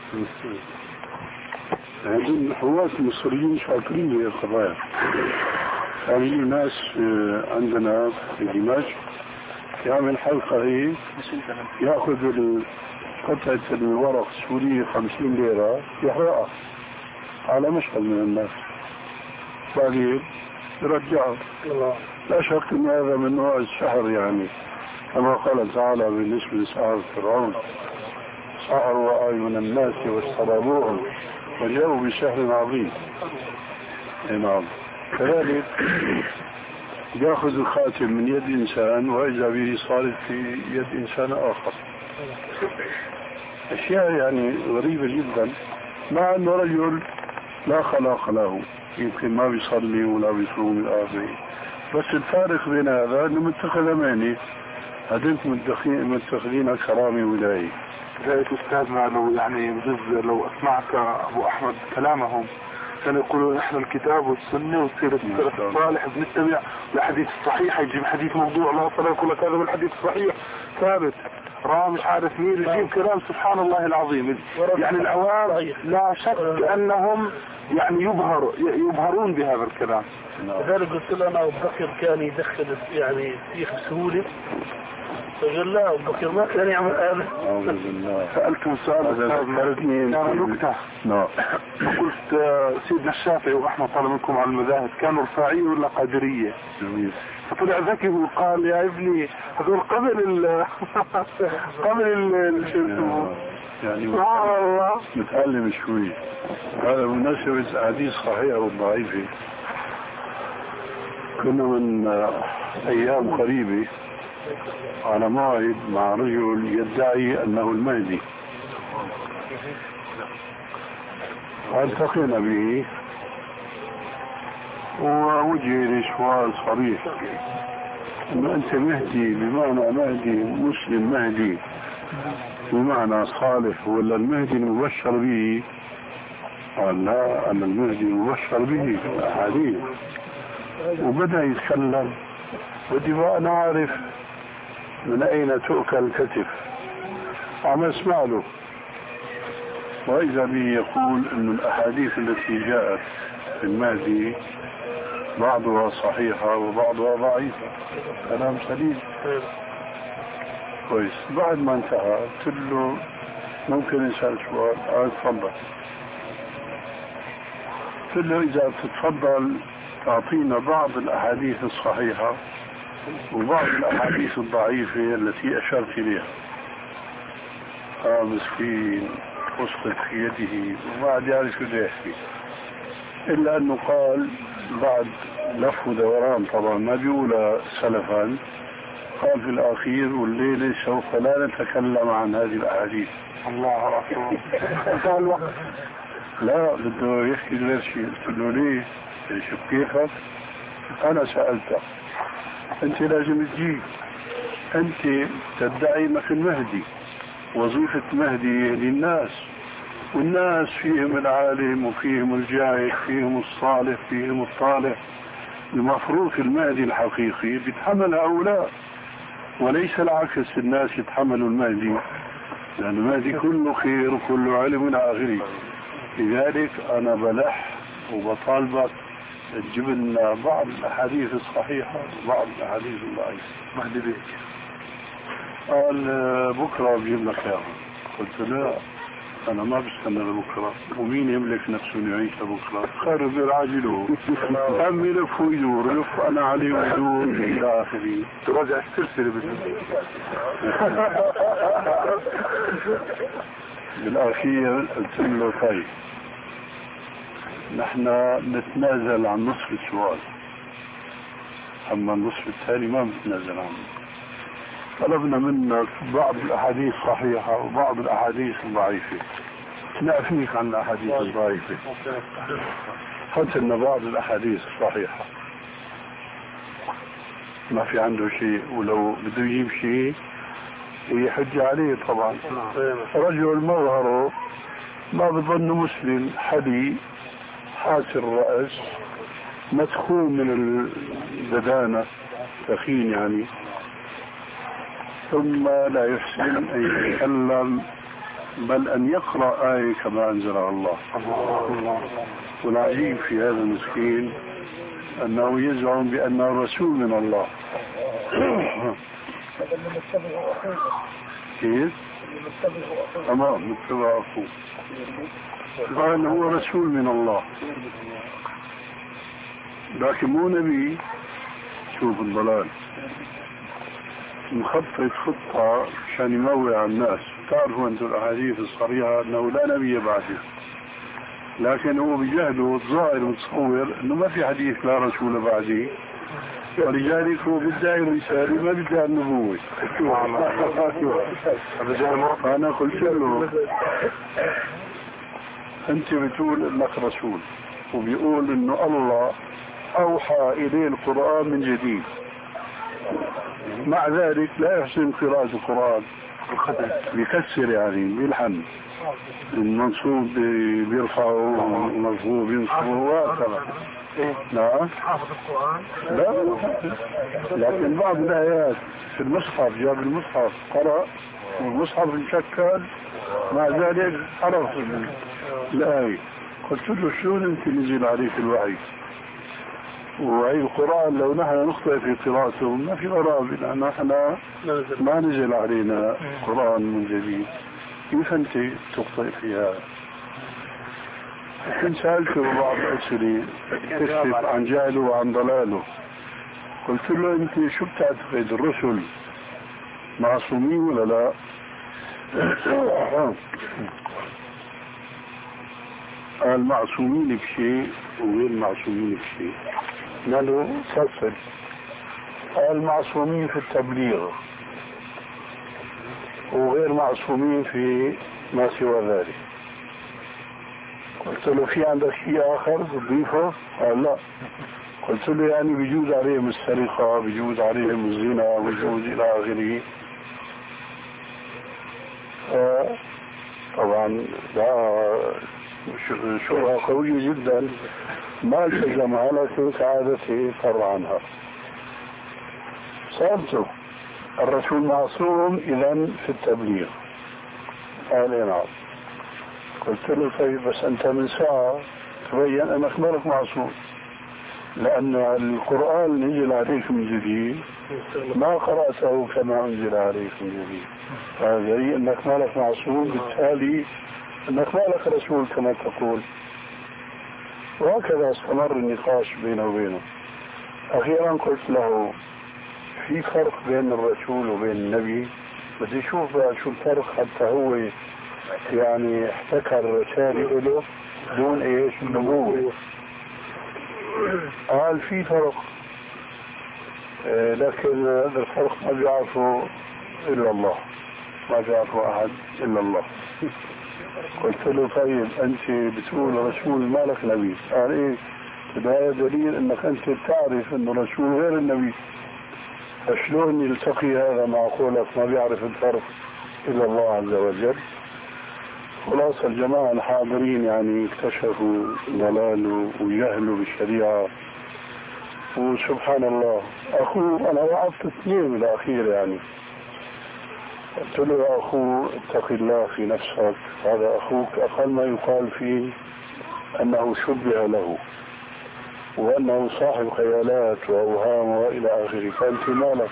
[SPEAKER 2] هذول حواس المصريين شاطرين في القضايا. هذه ناس عندنا في دمشق يعمل حلقة هي يأخذ قطعة الورق السورية خمسين ليرة يحرقها على مشهد من الناس بعدين يرجعها. لا شك ان هذا من نوع السحر يعني كما قال تعالى بالنسبة لسحر فرعون سحروا أعين الناس واسترابوهم وجاءوا بسحر عظيم. نعم. كذلك يأخذ الخاتم من يد إنسان وإذا به صارت في يد إنسان آخر. أشياء يعني غريبة جدا مع أنه رجل لا خلاق له يمكن ما بيصلي ولا بيصوم إلى آخره. بس الفارق بين هذا أنه متخذ أماني هذين متخذين كرامة ولاية.
[SPEAKER 7] ذلك أستاذنا لو يعني بجز لو أسمعك أبو أحمد كلامهم كانوا يقولوا إحنا الكتاب والسنة والسيرة السلف الصالح بنتبع الحديث الصحيح يجيب حديث موضوع لا صلاة يقول لك هذا الحديث الصحيح ثابت راه مش عارف مين يجيب كلام سبحان الله العظيم. يعني العوام لا شك أنهم يعني يبهر يبهرون بهذا الكلام.
[SPEAKER 3] لذلك قلت لنا أبو بكر كان يدخل يعني السيخ بسهولة فقال لا أبو بكر ما كان يعمل هذا.
[SPEAKER 7] سألته سؤال كان نكتة.
[SPEAKER 2] نعم.
[SPEAKER 7] قلت سيدنا الشافعي وأحمد طلب منكم على المذاهب كانوا رفاعية ولا قادرية؟
[SPEAKER 2] جميل.
[SPEAKER 7] فطلع ذكي وقال يا ابني هذول قبل ال قبل ال
[SPEAKER 2] يعني
[SPEAKER 7] سبحان الله
[SPEAKER 2] متعلم شوي. هذا مناسبة حديث صحيح وضعيفة. كنا من أيام قريبة على موعد مع رجل يدعي أنه المهدي والتقينا به ووجه لي سؤال صريح أنه أنت مهدي بمعنى مهدي مسلم مهدي بمعنى صالح ولا المهدي المبشر به؟ قال لا أنا المهدي المبشر به في الأحاديث. وبدأ يتكلم بدي بقى أنا أعرف من أين تؤكل الكتف. عم اسمع له وإذا به يقول أن الأحاديث التي جاءت في المهدي بعضها صحيحة وبعضها ضعيفة. كلام سليم كويس. بعد ما انتهى قلت له ممكن نسأل سؤال؟ آه تفضل. قلت له إذا تتفضل تعطينا بعض الأحاديث الصحيحة وبعض الأحاديث الضعيفة التي أشرت إليها. قال مسكين أسقط في يده وما عاد يعرف شو بده يحكي إلا أنه قال بعد لف ودوران طبعا ما بيقول سلفا قال في الأخير والليلة سوف لا نتكلم عن هذه الأحاديث.
[SPEAKER 7] الله أكبر.
[SPEAKER 2] لا بده يحكي غير شيء. قلت له ليه؟ شو كيفك؟ أنا سألتك أنت لازم تجيب. أنت تدعي أنك المهدي وظيفة مهدي يهدي الناس والناس فيهم العالم وفيهم الجاهل فيهم الصالح فيهم الطالح. المفروض المهدي الحقيقي بيتحمل هؤلاء وليس العكس الناس يتحملوا المهدي لأن المهدي كله خير وكله علم إلى آخره. لذلك أنا بلح وبطالبك تجيب لنا بعض الأحاديث الصحيحة وبعض الأحاديث الضعيفة.
[SPEAKER 7] مهدي بيك.
[SPEAKER 2] قال بكرة بجيب لك إياها. قلت لا أنا ما بستنى لبكرة، ومين يملك نفسه إنه يعيش لبكرة؟ خير غير عاجله، هم يلف ويدور، يلف أنا عليه ويدور إلى آخره، تراجع السلسلة بالأخير قلت له طيب نحن نتنازل عن نصف السؤال، أما النصف الثاني ما نتنازل عنه. طلبنا منك بعض الأحاديث الصحيحة وبعض الأحاديث الضعيفة، نأفيك عن الأحاديث الضعيفة، هات لنا بعض الأحاديث الصحيحة. ما في عنده شيء، ولو بده يجيب شيء يحج عليه طبعا. رجل مظهره ما بظن مسلم، حدي حاسر الرأس، مدخول من البدانة، ثخين يعني، ثم لا يحسن أن يتكلم بل أن يقرأ آية كما أنزلها الله. والعجيب في هذا المسكين أنه يزعم بأنه رسول من الله. كيف؟ أمام متبع أخوه، قال هو رسول من الله لكن مو نبي. شوف الضلال، مخطط خطة عشان يموع الناس. تعرفوا أنتم الأحاديث الصريحة أنه لا نبي بعده، لكن هو بجهله الظاهر متصور أنه ما في حديث لا رسول بعده، ولذلك هو بدعي الرسالة ما بدعي النبوة. فأنا قلت له أنت بتقول أنك رسول، وبيقول أنه الله أوحى إليه القرآن من جديد، مع ذلك لا يحسن قراءة القرآن، بيكسر يعني بيلحن، المنصوب بيرفعه، المنصوب بينصبه وهكذا. نعم
[SPEAKER 1] حافظ القرآن
[SPEAKER 2] لا، لكن بعض الآيات في المصحف جاب المصحف قرأ والمصحف انشكل، مع ذلك عرف الآية. قلت له شلون انت نزل عليك الوحي؟ وهي القرآن لو نحن نخطئ في قراءته ما في غرابة، لأن نحن ما نزل علينا قرآن من جديد، كيف أنت تخطئ فيها؟ كنت سألته بعض الأسئلة تكشف عن جهله وعن ضلاله. قلت له أنت شو بتعتقد، الرسل معصومين ولا لا؟ قال معصومين بشيء وغير معصومين بشيء. قالوا فصل. قال معصومين في التبليغ وغير معصومين في ما سوى ذلك. قلت له في عندك شيء آخر تضيفه؟ قال لا. قلت له يعني بيجوز عليهم السرقة، بيجوز عليهم الزنا، بيجوز إلى آخره. طبعا لا، شبهة قوية جدا ما التزمها، لكن كعادته فر عنها. سألته الرسول معصوم إذن في التبليغ؟ قال نعم. قلت له طيب بس أنت من ساعة تبين أنك مالك معصوم، لأن القرآن نزل عليك من جديد ما قرأته كما أنزل عليك من جديد، هذا يعني أنك مالك معصوم، بالتالي أنك مالك رسول كما تقول. وهكذا استمر النقاش بينه وبينه. أخيرا قلت له في فرق بين الرسول وبين النبي، بدي أشوف شو الفرق حتى هو يعني احتكر الرسالة له دون ايش النبوة. قال في فرق، اه لكن هذا الفرق ما بيعرفه الا الله، ما بيعرفه احد الا الله. قلت له طيب انت بتقول رسول مالك نبي؟ قال ايه؟ هذا دليل انك انت تعرف انه رسول غير النبي، فشلون يلتقي هذا مع قولك ما بيعرف الفرق الا الله عز وجل؟ خلاصة الجماعة الحاضرين يعني اكتشفوا ضلاله وجهله بالشريعة، وسبحان الله أخوه أنا وعدت اثنين بالأخير يعني. قلت له يا أخوه اتق الله في نفسك، هذا أخوك أقل ما يقال فيه أنه شبه له وأنه صاحب خيالات وأوهام وإلى آخره، فأنت مالك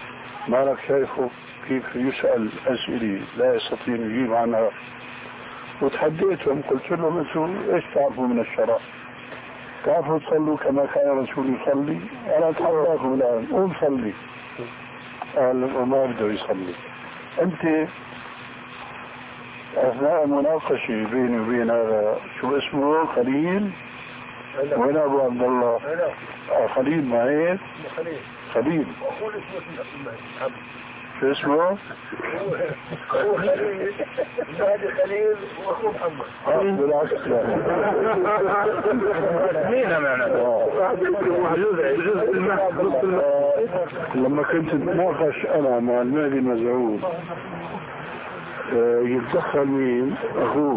[SPEAKER 2] مالك شايفه كيف يسأل أسئلة لا يستطيع يجيب عنها، وتحديتهم قلت لهم انتم ايش تعرفوا من الشرع؟ تعرفوا تصلوا كما كان الرسول يصلي؟ انا اتحداكم الان قوم صلي. قال وما بده يصلي. انت اثناء المناقشه بيني وبين هذا شو اسمه خليل؟ وين ابو عبد الله؟ آه خليل ما هيك؟ خليل خليل شو اسمه؟ هو خليل هذا خليل واخوه محمد. اه بالعكس مين معنا؟ لما كنت اتناقش انا مع المهدي المزعوم يتدخل مين؟ اخوه.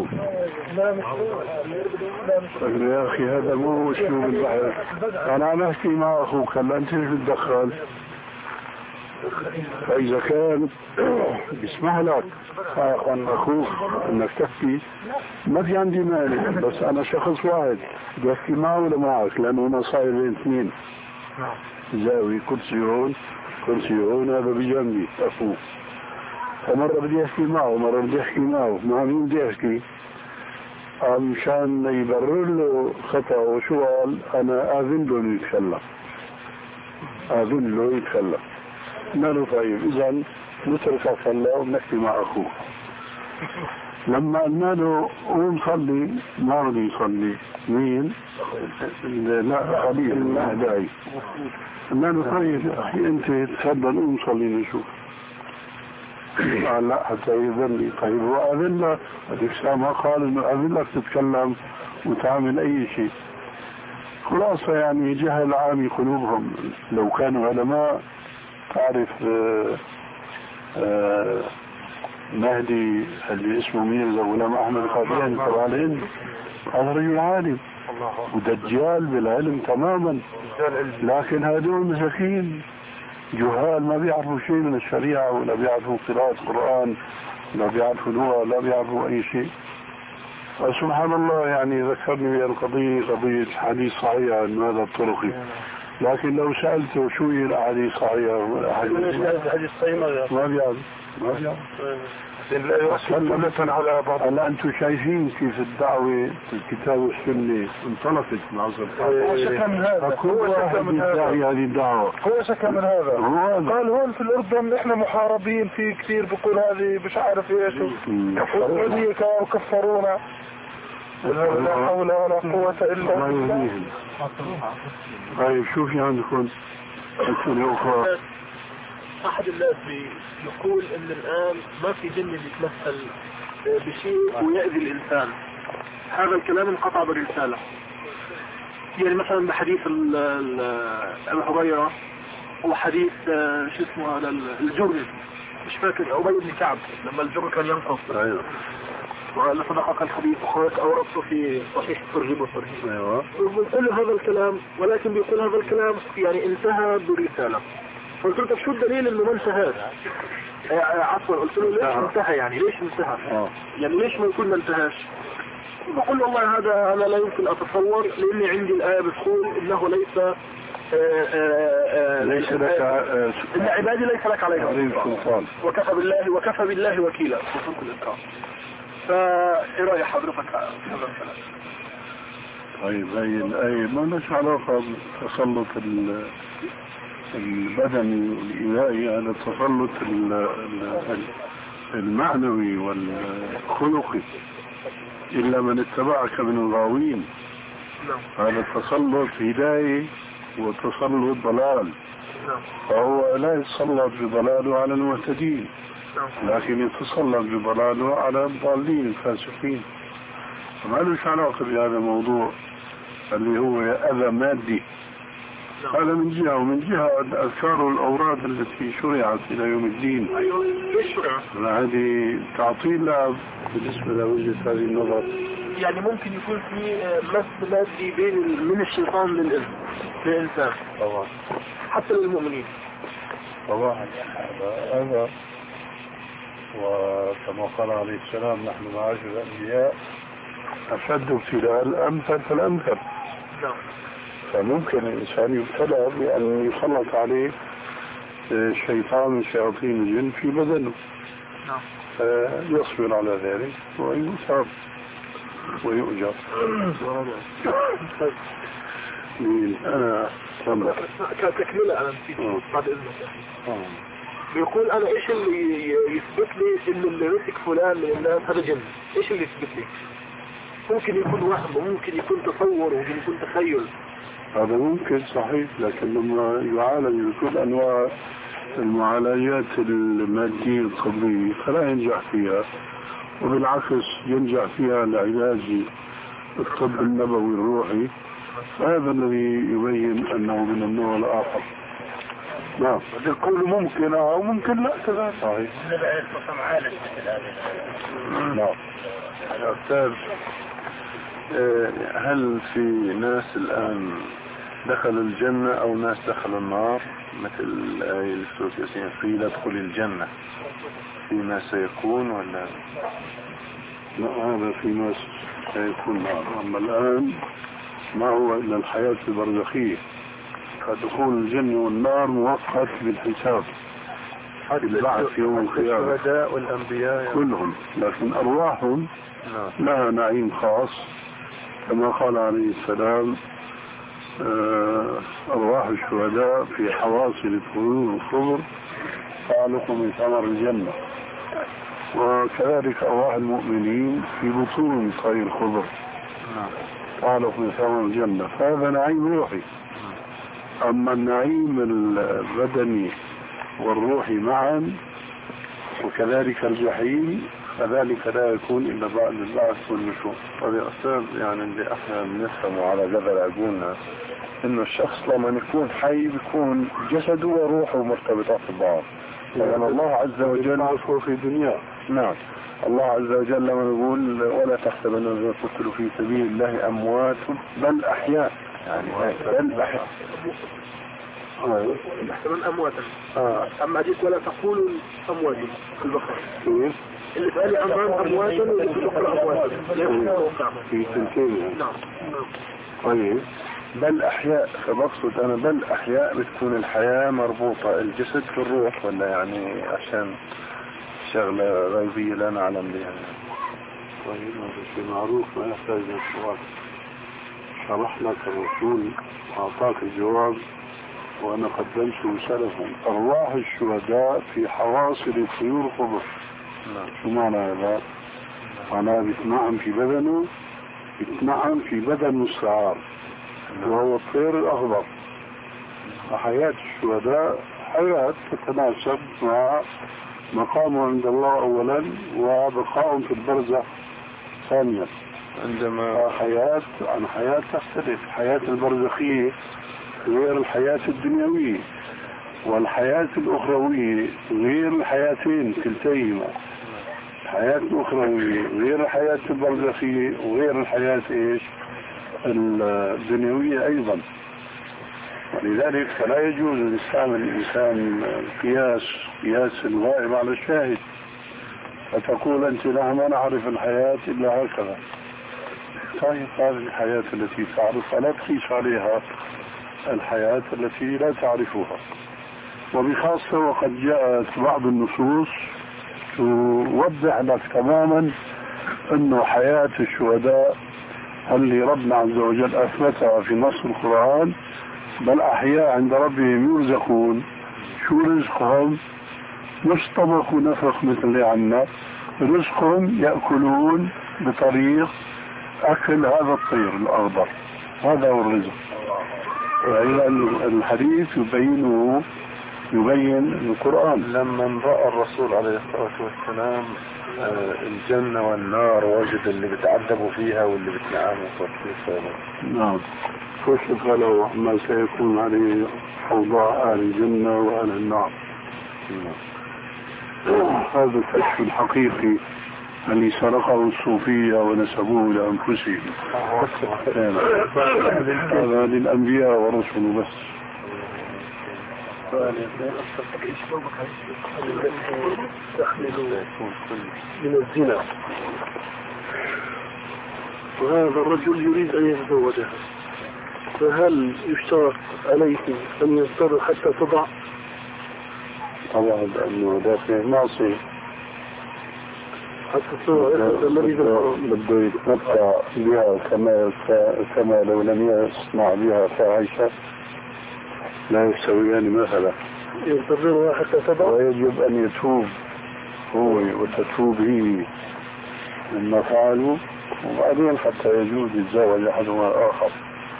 [SPEAKER 2] يا اخي هذا مو اسلوب البحث. انا عم احكي مع اخوك هلا انت ليش بتدخل؟ فاذا كان بيسمح لك عن اخوك انك تحكي ما في عندي مانع، بس انا شخص واحد بدي احكي معه ولا معك؟ لانه انا صاير بين اثنين زاوي، كرسي هون كرسي هون، هذا بجنبي اخوك. فمرة بدي احكي معه ومرة بدي احكي معه، مع مين بدي احكي؟ مشان يبرر له خطأ وشو قال انا اذن له يتكلم، اذن له يتكلم. قالوا طيب اذا نترك صلى ونحكي مع اخوه. لما قلنا له قوم صلي ما رضي يصلي. مين؟ لا خليل المهداي. قلنا له طيب اخي انت تفضل قوم صلي نشوف. قال لا حتى يذن لي. طيب واذن له الاسلام قال انه اذن لك تتكلم وتعمل اي شيء. خلاصة يعني جهل عامي قلوبهم. لو كانوا علماء تعرف آآ آآ مهدي اللي اسمه ميرزا غلام احمد القادري تبع الهند، هذا رجل عالم ودجال بالعلم تماما، لكن هذول مساكين جهال ما بيعرفوا شيء من الشريعة ولا بيعرفوا قراءة القرآن لا بيعرفوا لغة لا بيعرفوا أي شيء. سبحان الله يعني ذكرني بالقضية قضية حديث صحيح عن هذا الطرقي، لكن لو سألته شو هي الأحاديث صحيحة والأحاديث صحيحة ما بيعرف ما بيعرف. هلا أنتم شايفين كيف الدعوة في الكتاب والسنة انطلقت من عصر
[SPEAKER 7] هو شكا من هذا هو شكا من هذا
[SPEAKER 2] هذه الدعوة
[SPEAKER 7] هو شكا من هذا
[SPEAKER 2] هو
[SPEAKER 7] قال هون في الأردن إحنا محاربين في كثير بقول هذه مش عارف إيش والسعودية كانوا كفرونا لا حول ولا قوة إلا بالله.
[SPEAKER 2] طيب شوفي عندكم أسئلة أخرى.
[SPEAKER 4] أحد الناس يقول إن الآن ما في جن يتمثل بشيء ويأذي الإنسان. هذا الكلام انقطع بالرسالة. يعني مثلا بحديث أبي هريرة وحديث شو اسمه هذا الجر، مش فاكر أبي بن كعب لما الجر كان ينقص.
[SPEAKER 2] أيوه.
[SPEAKER 4] وقال صدقك الحديث أخوات أو ربطه في صحيح الترغيب والترهيب.
[SPEAKER 2] أيوه.
[SPEAKER 4] بيقول هذا الكلام، ولكن بيقول هذا الكلام يعني انتهى بالرسالة. قلت له شو الدليل انه ما انتهى؟ عفوا قلت له ليش انتهى؟ يعني ليش انتهى؟ آه. يعني ليش ما يكون ما انتهاش؟ بقول والله هذا انا لا يمكن اتصور، لاني عندي الآية بتقول انه ليس آآ آآ
[SPEAKER 2] ليس لك
[SPEAKER 4] ان عبادي ليس لك عليهم سلطان وكفى بالله وكفى بالله وكيلا سلطان الإنكار. فايه رأي حضرتك في هذا الكلام؟
[SPEAKER 2] طيب هي الآية ما لهاش علاقة بتسلط البدني والإلهي على التسلط المعنوي والخلقي إلا من اتبعك من الغاوين. هذا التسلط هداية وتسلط ضلال، فهو لا يتسلط بضلاله على المهتدين لكن يتسلط بضلاله على الضالين الفاسقين. فما لهش علاقة بهذا الموضوع اللي هو أذى مادي. هذا من جهة، ومن جهة الأذكار والأوراد التي شرعت إلى يوم الدين.
[SPEAKER 4] أيوة ليش شرعت؟
[SPEAKER 2] هذه تعطيل لها بالنسبة لوجهة هذه النظر.
[SPEAKER 4] يعني ممكن يكون في مس مادي بين من الشيطان للإنسان
[SPEAKER 2] طبعا
[SPEAKER 4] حتى للمؤمنين
[SPEAKER 2] طبعا هذا. وكما قال عليه السلام نحن معاشر الأنبياء أشد ابتلاء الأمثل فالأمثل.
[SPEAKER 4] نعم.
[SPEAKER 2] فممكن الإنسان يبتلى بأن يسلط عليه شيطان من شياطين الجن في بدنه.
[SPEAKER 4] نعم.
[SPEAKER 2] فيصبر على ذلك ويصاب. ويؤجر. أنا
[SPEAKER 4] كتكملة أنا نسيت بعد إذنك يا أخي. بيقول أنا إيش اللي يثبت لي إن اللي مسك فلان من الناس هذا جن؟ إيش اللي يثبت لي؟ ممكن يكون وهم وممكن يكون تصور وممكن يكون تخيل.
[SPEAKER 2] هذا ممكن صحيح، لكن لما يعالج بكل أنواع المعالجات المادية الطبية فلا ينجح فيها، وبالعكس ينجح فيها العلاج الطب النبوي الروحي، هذا الذي يبين أنه من النوع الآخر. نعم، يقول ممكن أو ممكن لا كذا صحيح. نعم. أستاذ، هل في ناس الآن دخلوا الجنة أو ناس دخلوا النار مثل الآية السورة ياسين قيل ادخل الجنة، فيما سيكون ولا لا؟ هذا فيما سيكون نار، أما الآن ما هو إلا الحياة البرزخية، فدخول الجنة والنار مؤقت بالحساب بالبعث يوم القيامة.
[SPEAKER 5] الشهداء والأنبياء
[SPEAKER 2] كلهم، لكن أرواحهم لها نعيم خاص كما قال عليه السلام أرواح الشهداء في حواصل الطيور الخضر تعلق من ثمر الجنة، وكذلك أرواح المؤمنين في بطون طير الخضر تعلق من ثمر الجنة، فهذا نعيم روحي. أما النعيم البدني والروحي معا وكذلك الجحيم فذلك لا يكون إلا بعد البعث والنشور. طيب يا أستاذ، يعني اللي احنا بنفهمه على قدر عقولنا إنه الشخص لما يكون حي بيكون جسده وروحه مرتبطات ببعض، لأن الله عز وجل في دنيا. نعم، الله عز وجل لما يقول ولا تحسبن الذين قتلوا في سبيل الله أموات بل أحياء، يعني بل أحياء
[SPEAKER 4] تحسبن أمواتا. أما جيت ولا تقولوا أموات في البقرة اللي قال أمام أمواتا واللي في البقرة أمواتا
[SPEAKER 2] في سنتين.
[SPEAKER 4] نعم.
[SPEAKER 2] طيب بل أحياء، فبقصد أنا بل أحياء بتكون الحياة مربوطة الجسد في الروح، ولا يعني عشان شغلة غيبية لا نعلم بها؟ طيب هذا شيء معروف ما يحتاج للسؤال. شرح لك الرسول وأعطاك الجواب وأنا قدمته سلفا. أرواح الشهداء في حواصل الطيور الخضر. شو معنى هذا؟ معناه بيتنعم في بدنه، بيتنعم في بدن مستعار وهو الطير الأخضر. وحياة الشهداء حياة تتناسب مع مقامه عند الله أولا وبقاء في البرزخ ثانيا. عندما حياة عن حياة تختلف، حياة البرزخية غير الحياة الدنيوية، والحياة الأخروية غير الحياتين كلتيهما. الحياة الأخروية غير الحياة البرزخية وغير الحياة إيش الدنيوية أيضا. ولذلك فلا يجوز لإسلام الإنسان قياس قياس الغائب على الشاهد، فتقول أنت لا ما نعرف الحياة إلا هكذا. طيب هذه الحياة التي تعرفها لا تقيس عليها الحياة التي لا تعرفها. وبخاصة وقد جاءت بعض النصوص توضح لك تماما أنه حياة الشهداء اللي ربنا عز وجل أثبتها في نص القرآن بل أحياء عند ربهم يرزقون. شو رزقهم؟ مش طبخ ونفخ مثل اللي عنا، رزقهم يأكلون بطريق أكل هذا الطير الأخضر، هذا هو الرزق. الحديث يبينه يبين القرآن. لما رأى الرسول عليه الصلاة والسلام الجنة والنار وجد اللي بتعذبوا فيها واللي بتنعموا فيه. نعم، كشف له ما سيكون عليه أوضاع أهل الجنة وأهل النار. هذا الكشف الحقيقي الذي سرقه الصوفية ونسبوه لأنفسهم. هذا للأنبياء ورسل بس. من الزنا، وهذا الرجل يريد أن يتزوجها، فهل يشترط عليه أن يضطر حتى تضع؟ طبعا لأنه دافع معصية، بده يتمتع بها كما كما لو لم يصنع بها فاحشة لا يستويان مثلا.
[SPEAKER 7] ينتظرها حتى تضع،
[SPEAKER 2] ويجب أن يتوب هو وتتوب هي مما فعلوا، وبعدين حتى يجوز يتزوج أحدهما الآخر.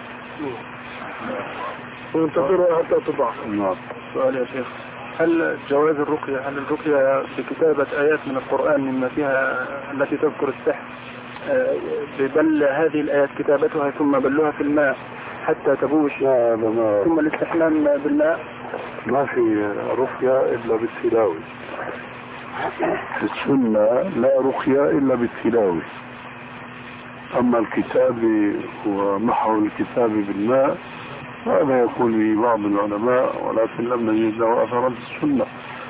[SPEAKER 7] وينتظرها حتى تضع.
[SPEAKER 2] نعم.
[SPEAKER 3] سؤال يا شيخ، هل جواز الرقية هل الرقية بكتابة آيات من القرآن مما فيها التي تذكر السحر ببل هذه الآيات كتابتها ثم بلوها في الماء حتى تبوش ثم الاستحمام بالماء؟
[SPEAKER 2] ما في رقية إلا بالتلاوة. في السنة لا رقية إلا بالتلاوة. أما الكتابة ومحو الكتاب بالماء هذا يقول به بعض العلماء، ولكن لم نجد له أثرا في السنة.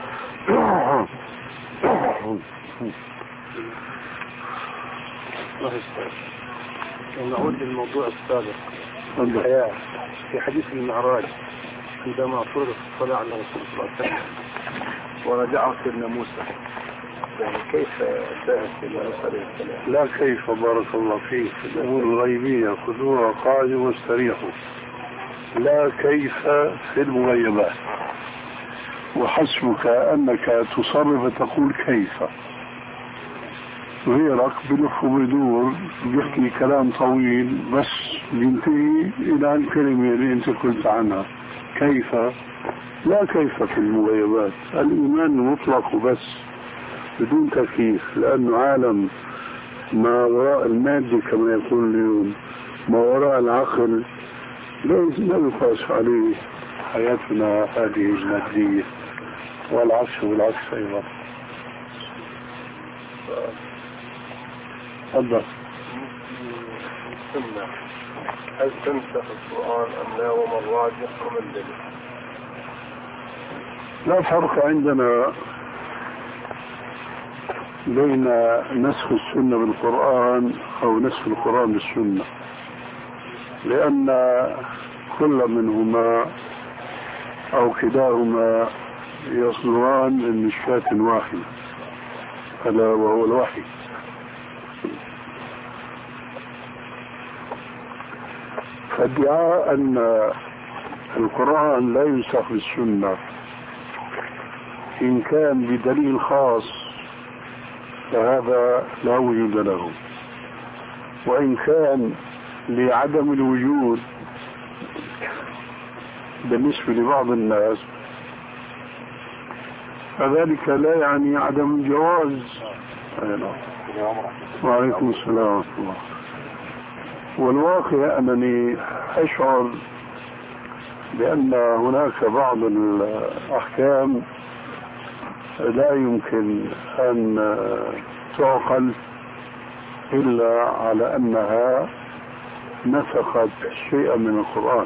[SPEAKER 7] ونعود للموضوع السابق الحياة في حديث المعراج عندما فرضت الصلاة على رسول الله صلى الله عليه وسلم ورجعه سيدنا موسى، يعني كيف ذهب سيدنا موسى عليه السلام؟
[SPEAKER 2] لا كيف، بارك الله فيك، في الأمور الغيبية خذوها قاعدة واستريحوا، لا كيف في المغيبات. وحسبك أنك تصرف تقول كيف، غيرك بلف وبدور بيحكي كلام طويل بس ينتهي إلى الكلمة اللي أنت قلت عنها. كيف؟ لا كيف في المغيبات، الإيمان مطلق بس بدون تكييف، لأنه عالم ما وراء المادة كما يقول اليوم، ما وراء العقل ليس لا يقاس عليه حياتنا هذه المادية، والعكس والعكس أيضا. تفضل.
[SPEAKER 7] هل تنسخ القرآن أم لا، وما الراجح وما الدليل؟
[SPEAKER 2] لا فرق عندنا بين نسخ السنة بالقرآن أو نسخ القرآن بالسنة، لأن كل منهما أو كلاهما يصدران من مشكاة واحدة ألا وهو الوحي. فادعاء أن القرآن لا ينسخ بالسنة إن كان بدليل خاص فهذا لا وجود له، وإن كان لعدم الوجود بالنسبة لبعض الناس فذلك لا يعني عدم الجواز. وعليكم السلام ورحمة الله. والواقع أنني أشعر بأن هناك بعض الأحكام لا يمكن أن تعقل إلا على أنها نسخت شيئا من القرآن.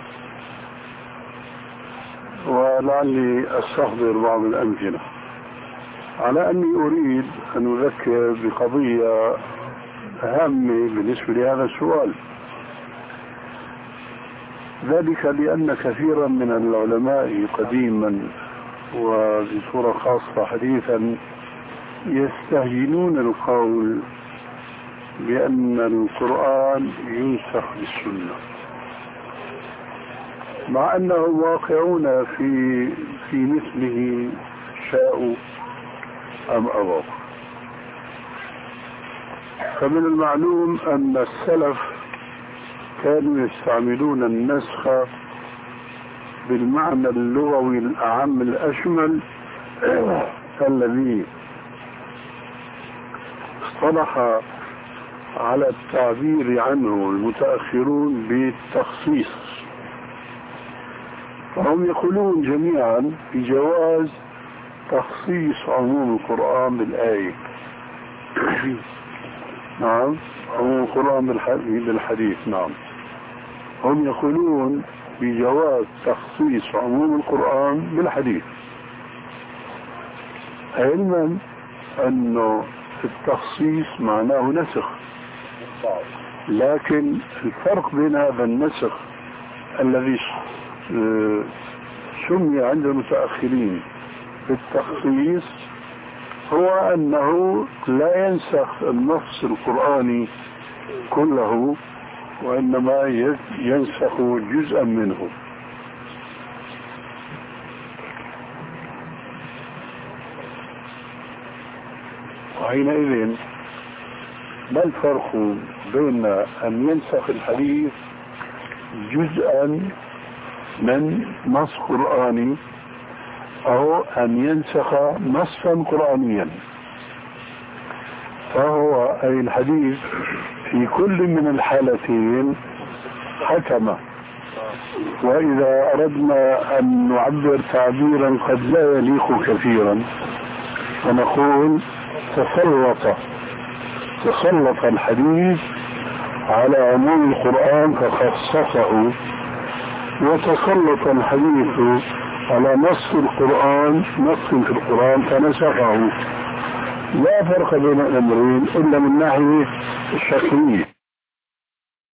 [SPEAKER 2] ولعلي أستحضر بعض الأمثلة على أني أريد أن أذكر بقضية هامة بالنسبة لهذا السؤال، ذلك لأن كثيرا من العلماء قديما وبصورة خاصة حديثا يستهجنون القول بأن القرآن ينسخ بالسنة، مع أنهم واقعون في في مثله شاءوا أم أبوا. فمن المعلوم أن السلف كانوا يستعملون النسخ بالمعنى اللغوي الأعم الأشمل الذي اصطلح على التعبير عنه المتأخرون بالتخصيص. فهم يقولون جميعا بجواز تخصيص عموم القرآن بالآية. نعم، عموم القرآن بالحديث. نعم، هم يقولون بجواز تخصيص عموم القرآن بالحديث، علما أنه التخصيص معناه نسخ، لكن الفرق بين هذا النسخ الذي سمي عند المتأخرين بالتخصيص هو أنه لا ينسخ النص القرآني كله، وإنما ينسخ جزءا منه. وحينئذ ما الفرق بين أن ينسخ الحديث جزءا من نص قرآني أو أن ينسخ نصا قرآنيا؟ فهو أي الحديث في كل من الحالتين حكم. وإذا أردنا أن نعبر تعبيرا قد لا يليق كثيرا فنقول تسلط تسلط الحديث على عموم القرآن فخصصه، وتسلط الحديث على نص القرآن نص في القرآن فنسخه. لا فرق بين الأمرين إلا من ناحية الشكلية.